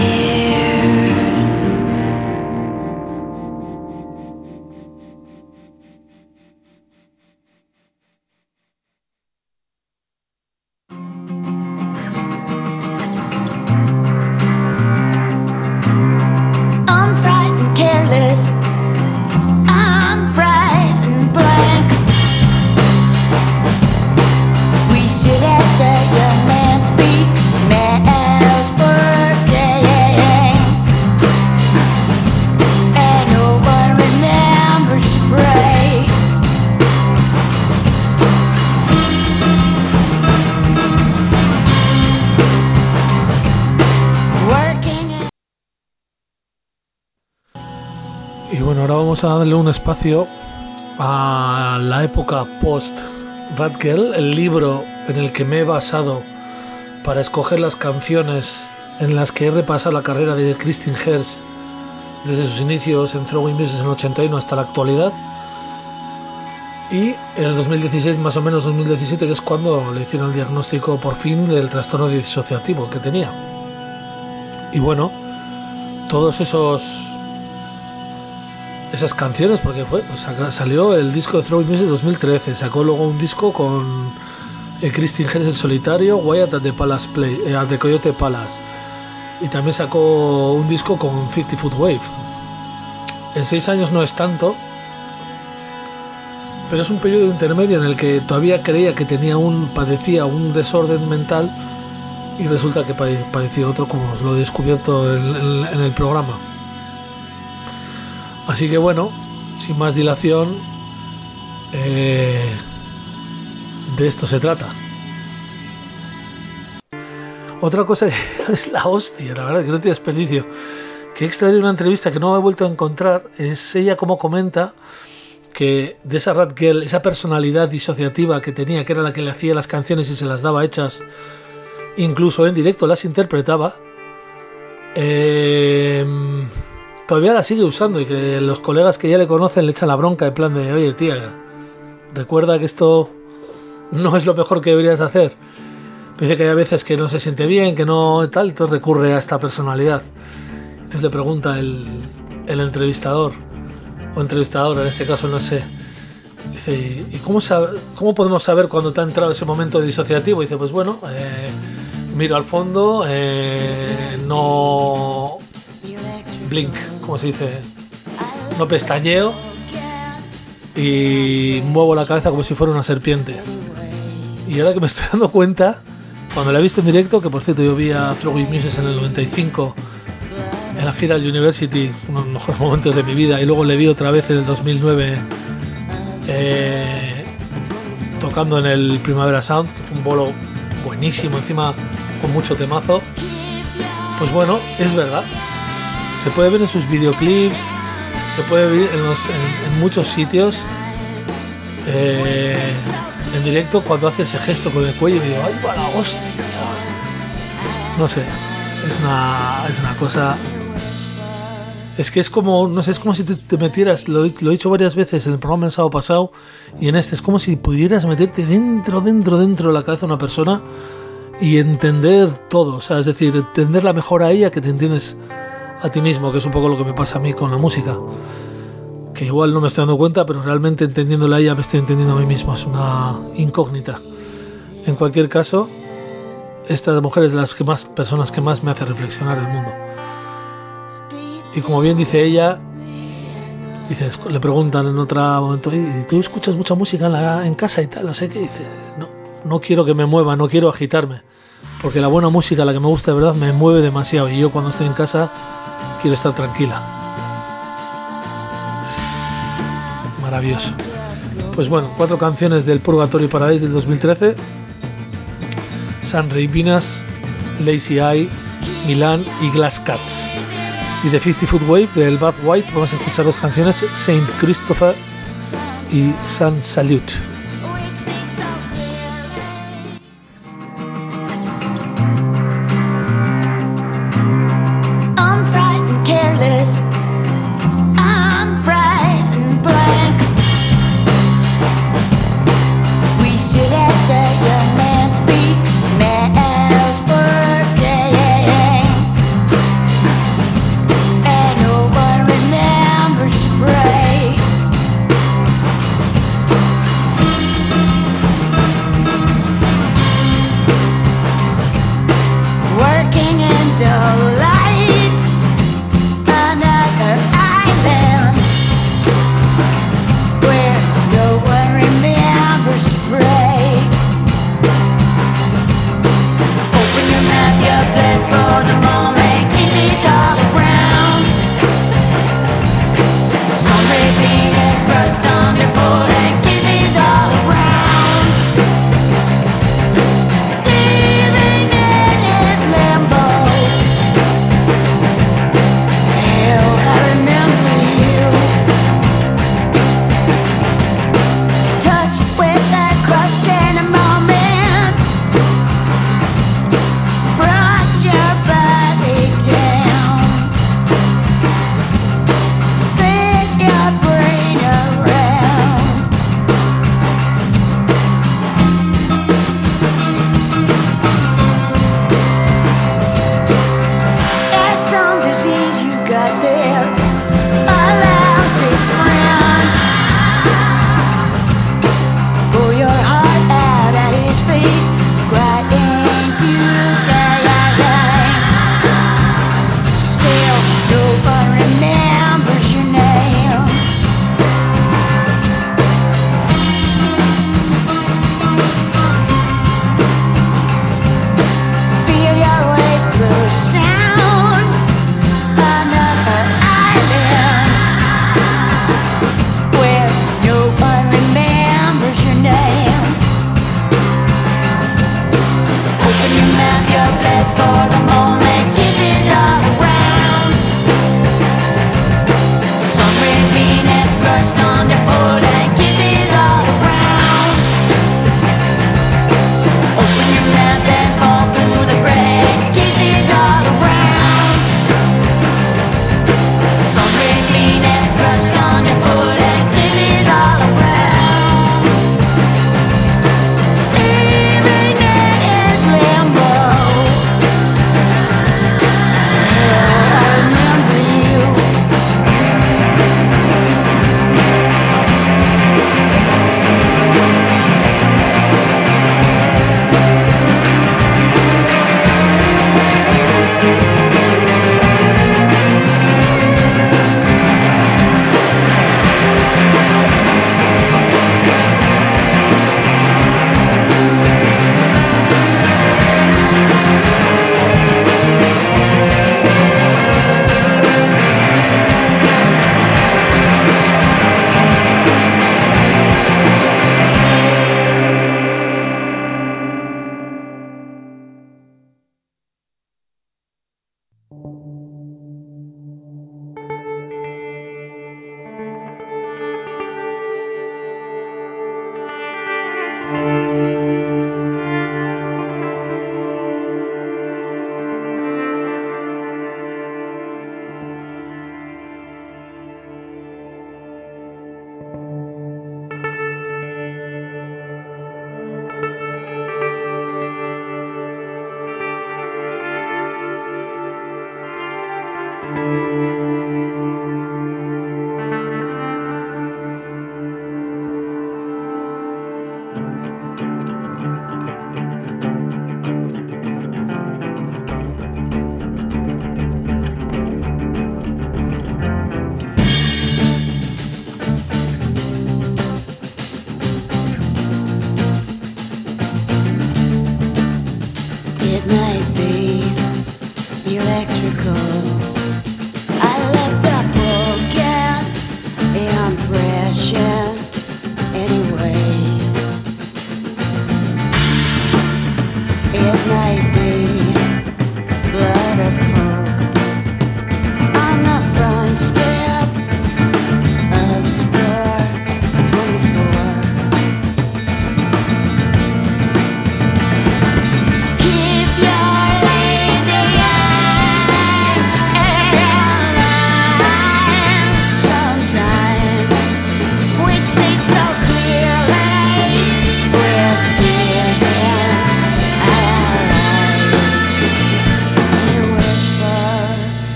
I'm frightened, careless. I'm frightened, blank. We sit at the young man's feet, man's birthday, and no one remembers to pray. Working in
Y bueno, ahora vamos a darle un espacio a la época post-Rat Girl, el libro en el que me he basado para escoger las canciones en las que he repasado la carrera de Christine Herz desde sus inicios en Throwing Music en el 81 hasta la actualidad. Y en el 2016, más o menos 2017, que es cuando le hicieron el diagnóstico por fin del trastorno disociativo que tenía. Y bueno, todos esas canciones, porque salió el disco de Throwing Music en 2013, sacó luego un disco con Christine Herz en solitario, Wyatt at the Coyote Palace, y también sacó un disco con 50 Foot Wave. En 6 años no es tanto, pero es un periodo intermedio en el que todavía creía que padecía un desorden mental, y resulta que padecía otro, como os lo he descubierto en el programa. Así que bueno, sin más dilación, de esto se trata. Otra cosa que es la hostia, la verdad que no tiene desperdicio, que he extraído de una entrevista que no me he vuelto a encontrar, es ella como comenta que de esa Rat Girl, esa personalidad disociativa que tenía, que era la que le hacía las canciones y se las daba hechas, incluso en directo las interpretaba, todavía la sigue usando y que los colegas que ya le conocen le echan la bronca en plan de, oye tía, recuerda que esto no es lo mejor que deberías hacer. Dice que hay veces que no se siente bien, que no tal, entonces recurre a esta personalidad. Entonces le pregunta el entrevistador, o entrevistadora en este caso, no sé. Dice, ¿y cómo podemos saber cuando te ha entrado ese momento disociativo? Dice, pues bueno, miro al fondo, no blink, ¿cómo se dice? No pestañeo y muevo la cabeza como si fuera una serpiente. Y ahora que me estoy dando cuenta, cuando la he visto en directo, que por cierto yo vi a Throwing Muses en el 95 en la gira del University, uno de los mejores momentos de mi vida, y luego le vi otra vez en el 2009 tocando en el Primavera Sound, que fue un bolo buenísimo, encima con mucho temazo. Pues bueno, es verdad, se puede ver en sus videoclips, se puede ver en muchos sitios en directo cuando hace ese gesto con el cuello y digo, ¡ay, para la hostia! No sé, es una cosa... Es que es como, no sé, es como si te metieras, lo he dicho varias veces en el programa el sábado pasado y en este, es como si pudieras meterte dentro de la cabeza de una persona y entender todo, o sea, es decir, entenderla mejor a ella que te entiendes a ti mismo, que es un poco lo que me pasa a mí con la música. Que igual no me estoy dando cuenta, pero realmente entendiéndola a ella me estoy entendiendo a mí mismo, es una incógnita. En cualquier caso, esta mujer es de las personas que más me hace reflexionar el mundo. Y como bien dice ella, le preguntan en otro momento, ¿y tú escuchas mucha música en casa y tal? No sé qué. Dice, no quiero que me mueva, no quiero agitarme, porque la buena música, la que me gusta de verdad, me mueve demasiado y yo cuando estoy en casa quiero estar tranquila. Maravilloso. Pues bueno, 4 canciones del Purgatory Paradise del 2013: Sunray Venus, Lazy Eye, Milan y Glass Cats. Y de 50 Foot Wave del Bad White vamos a escuchar 2 canciones, Saint Christopher y Sun Salute.
I'm frightened, careless. I'm bright and blank. We sit at the young man's feet, man's birthday, and no one remembers to pray.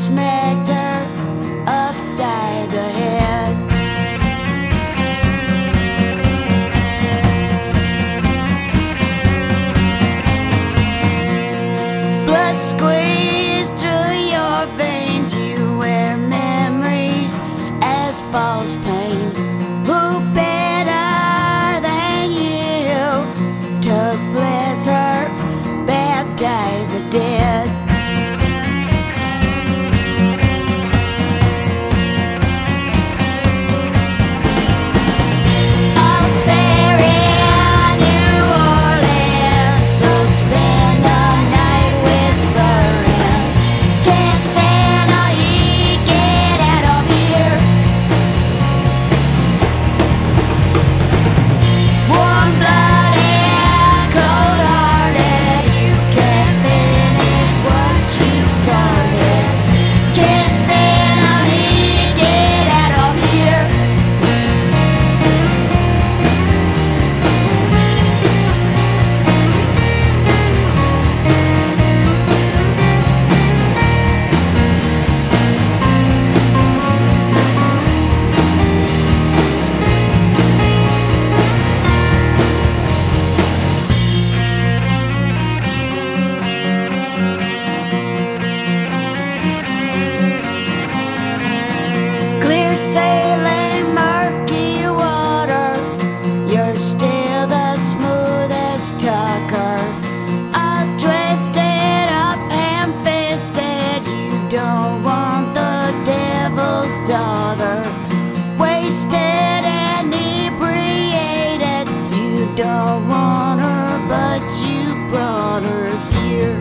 smacked her upside the head. Blood squeezed through your veins. You wear memories as false pain. Who better than you to bless her, baptize the dead? Sailing murky water, you're still the smoothest talker. All twisted up, ham-fisted, you don't want the devil's daughter. Wasted and inebriated, you don't want her, but you brought her here.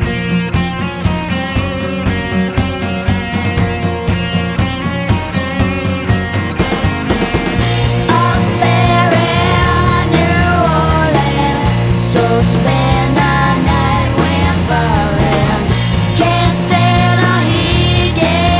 Spend the night when falling. Can't stand a heat, get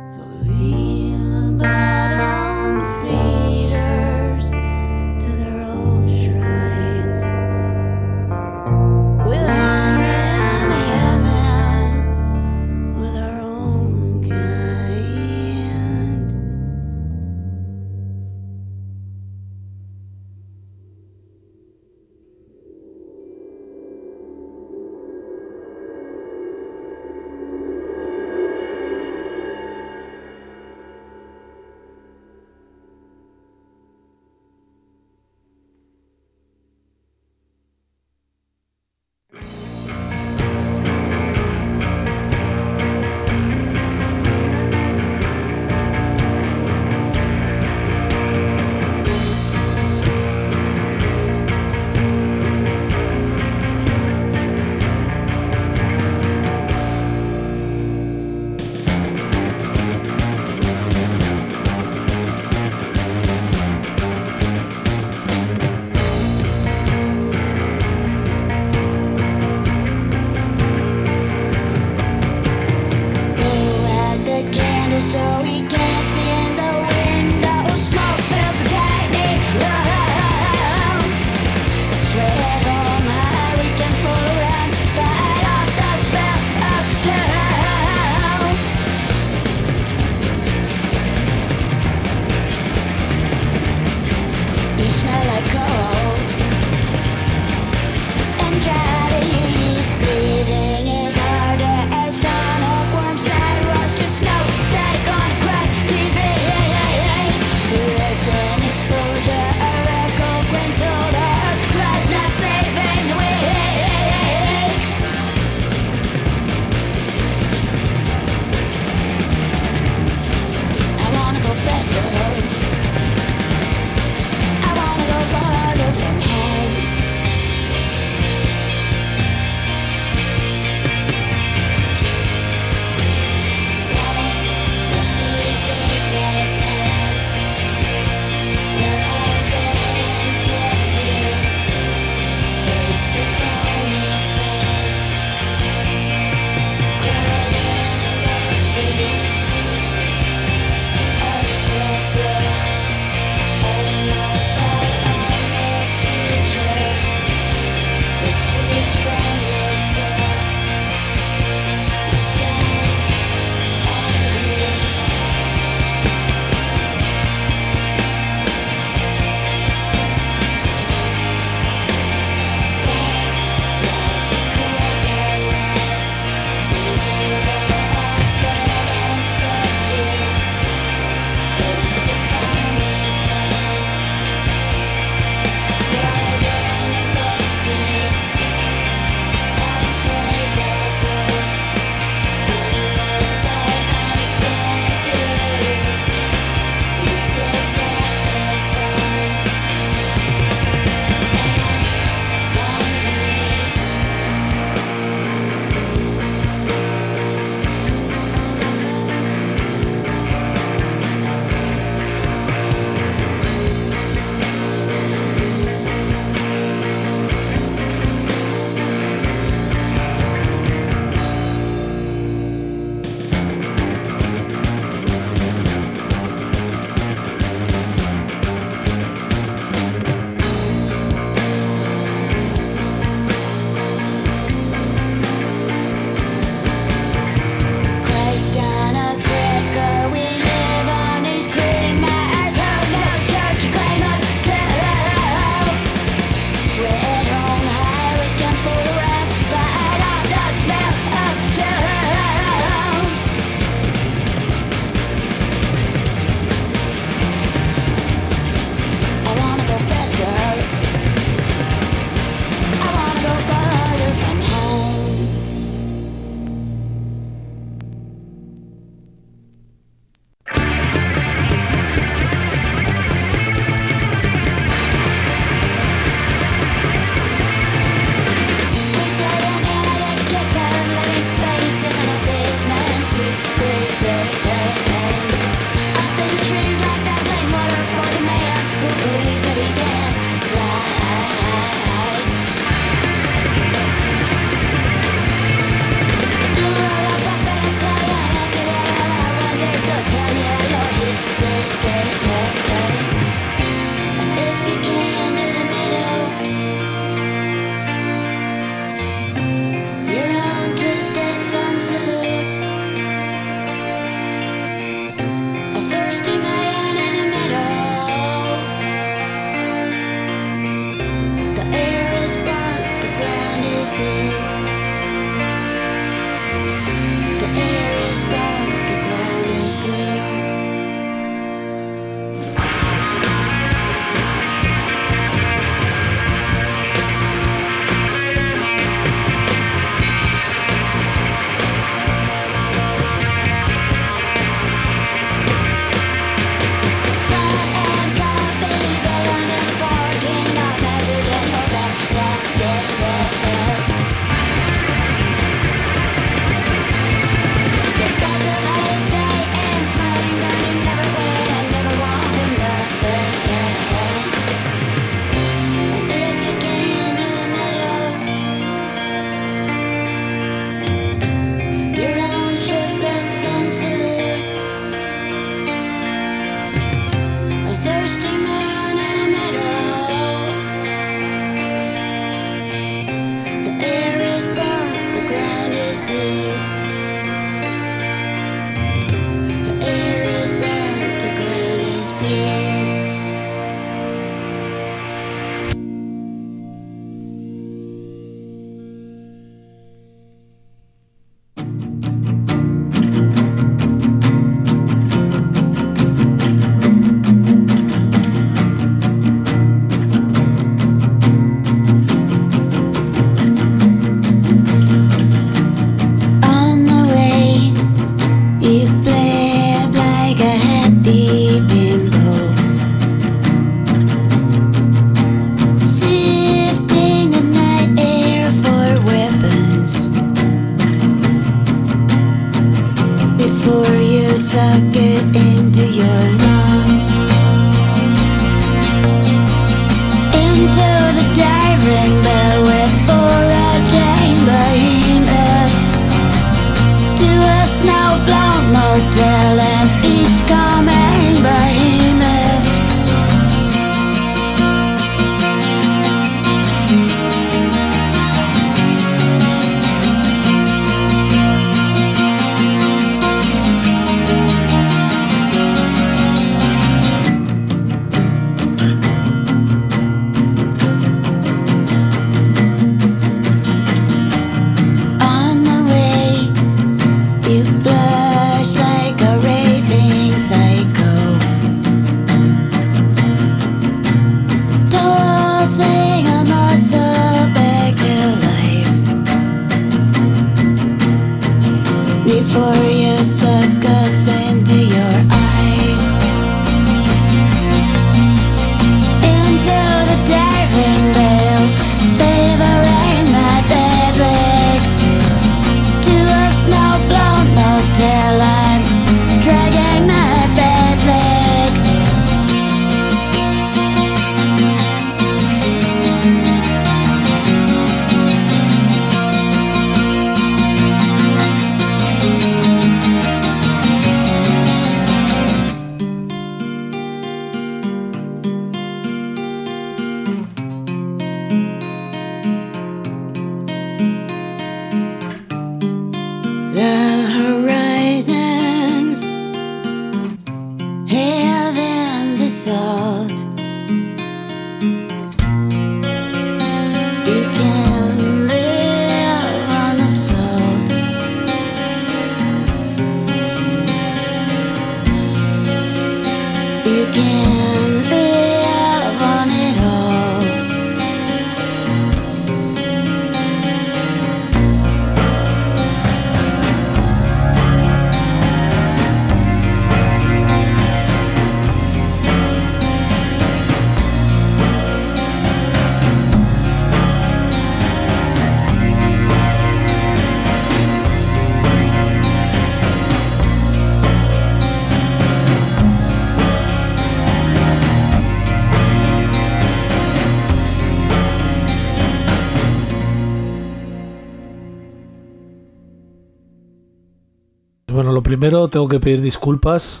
Bueno, lo primero tengo que pedir disculpas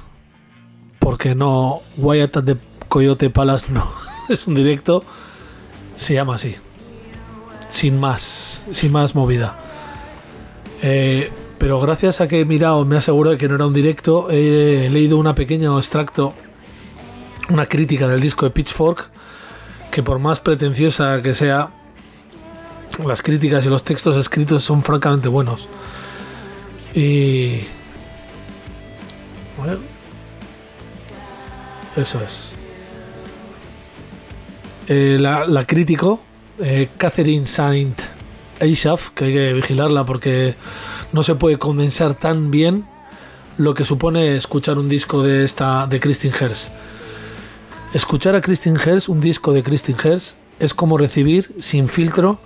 porque no, Wyatt and the Coyote Palace no es un directo, se llama así, sin más movida. Pero gracias a que he mirado, me aseguro de que no era un directo, he leído una pequeña extracto, una crítica del disco de Pitchfork, que por más pretenciosa que sea, las críticas y los textos escritos son francamente buenos. Y bueno, eso es. La crítico, Catherine Saint-Asaph, que hay que vigilarla porque no se puede condensar tan bien lo que supone escuchar un disco de Christine Herz. Escuchar a Christine Herz, un disco de Christine Herz, es como recibir sin filtro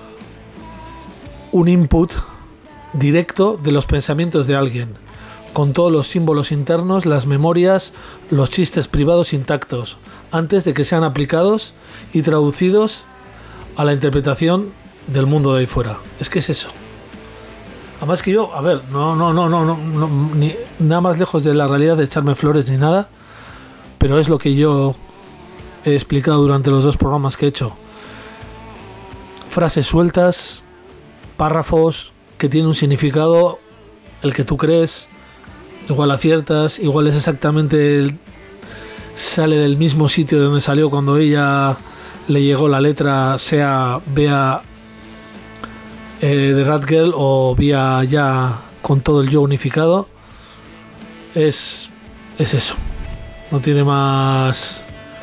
un input directo de los pensamientos de alguien, con todos los símbolos internos, las memorias, los chistes privados intactos, antes de que sean aplicados y traducidos a la interpretación del mundo de ahí fuera. Es que es eso. Además que yo, a ver, no ni nada más lejos de la realidad de echarme flores ni nada, pero es lo que yo he explicado durante los 2 programas que he hecho. Frases sueltas, párrafos que tienen un significado, el que tú crees, igual aciertas, igual es exactamente sale del mismo sitio de donde salió cuando ella le llegó la letra, sea vía de Rat Girl o vía ya con todo el yo unificado. Es eso, no tiene más.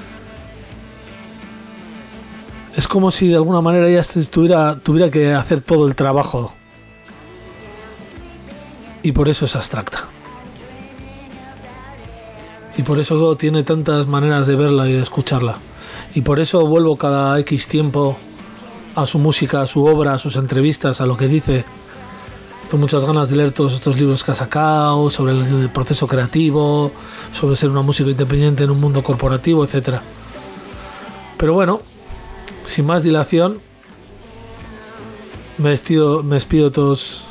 Es como si de alguna manera ella tuviera que hacer todo el trabajo, y por eso es abstracta. Y por eso tiene tantas maneras de verla y de escucharla. Y por eso vuelvo cada X tiempo a su música, a su obra, a sus entrevistas, a lo que dice. Tengo muchas ganas de leer todos estos libros que ha sacado sobre el proceso creativo, sobre ser una música independiente en un mundo corporativo, etc. Pero bueno, sin más dilación, me despido de todos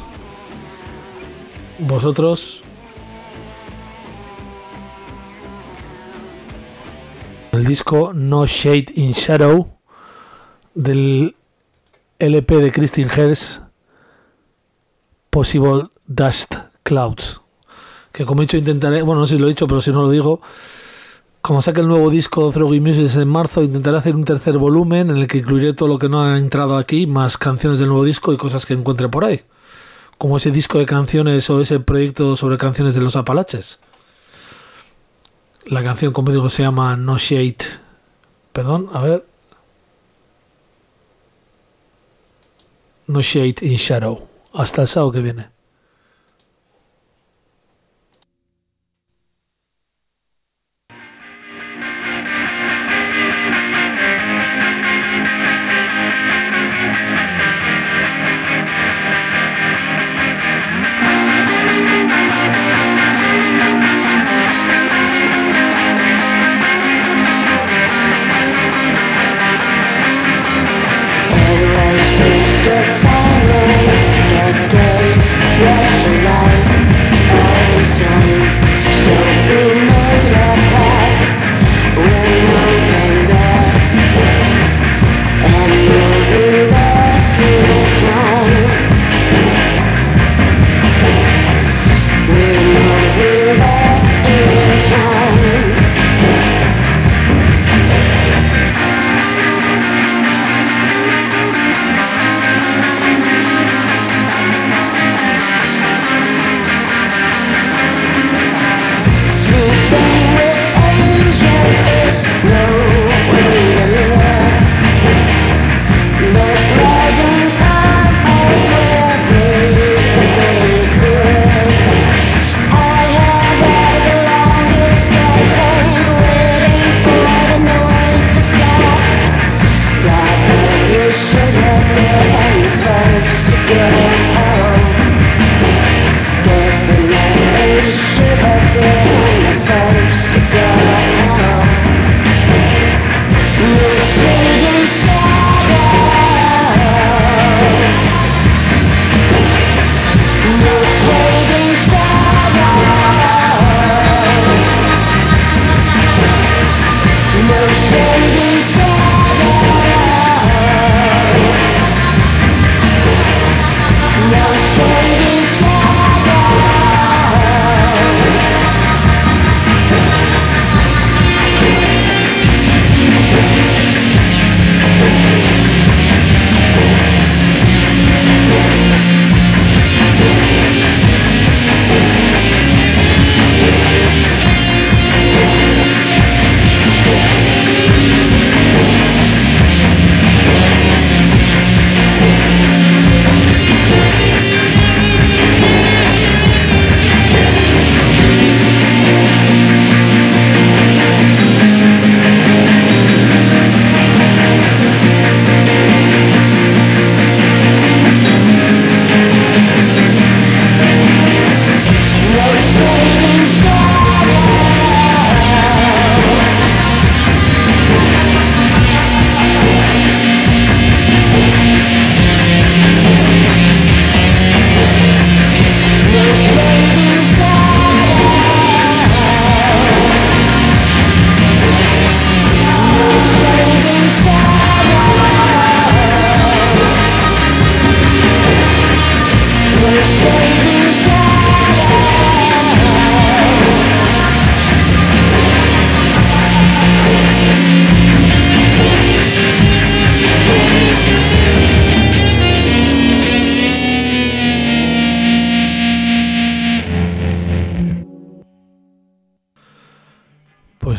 vosotros. El disco No Shade in Shadow del LP de Christine Herz, Possible Dust Clouds, que como he dicho intentaré, bueno, no sé si lo he dicho, pero si no lo digo, cuando saque el nuevo disco Throwing Music en marzo, intentaré hacer un 3er volumen en el que incluiré todo lo que no ha entrado aquí, más canciones del nuevo disco y cosas que encuentre por ahí, como ese disco de canciones o ese proyecto sobre canciones de los Apalaches. La canción, como digo, se llama No Shade. Perdón, a ver. No Shade in Shadow. Hasta el sábado que viene.
Should have been first to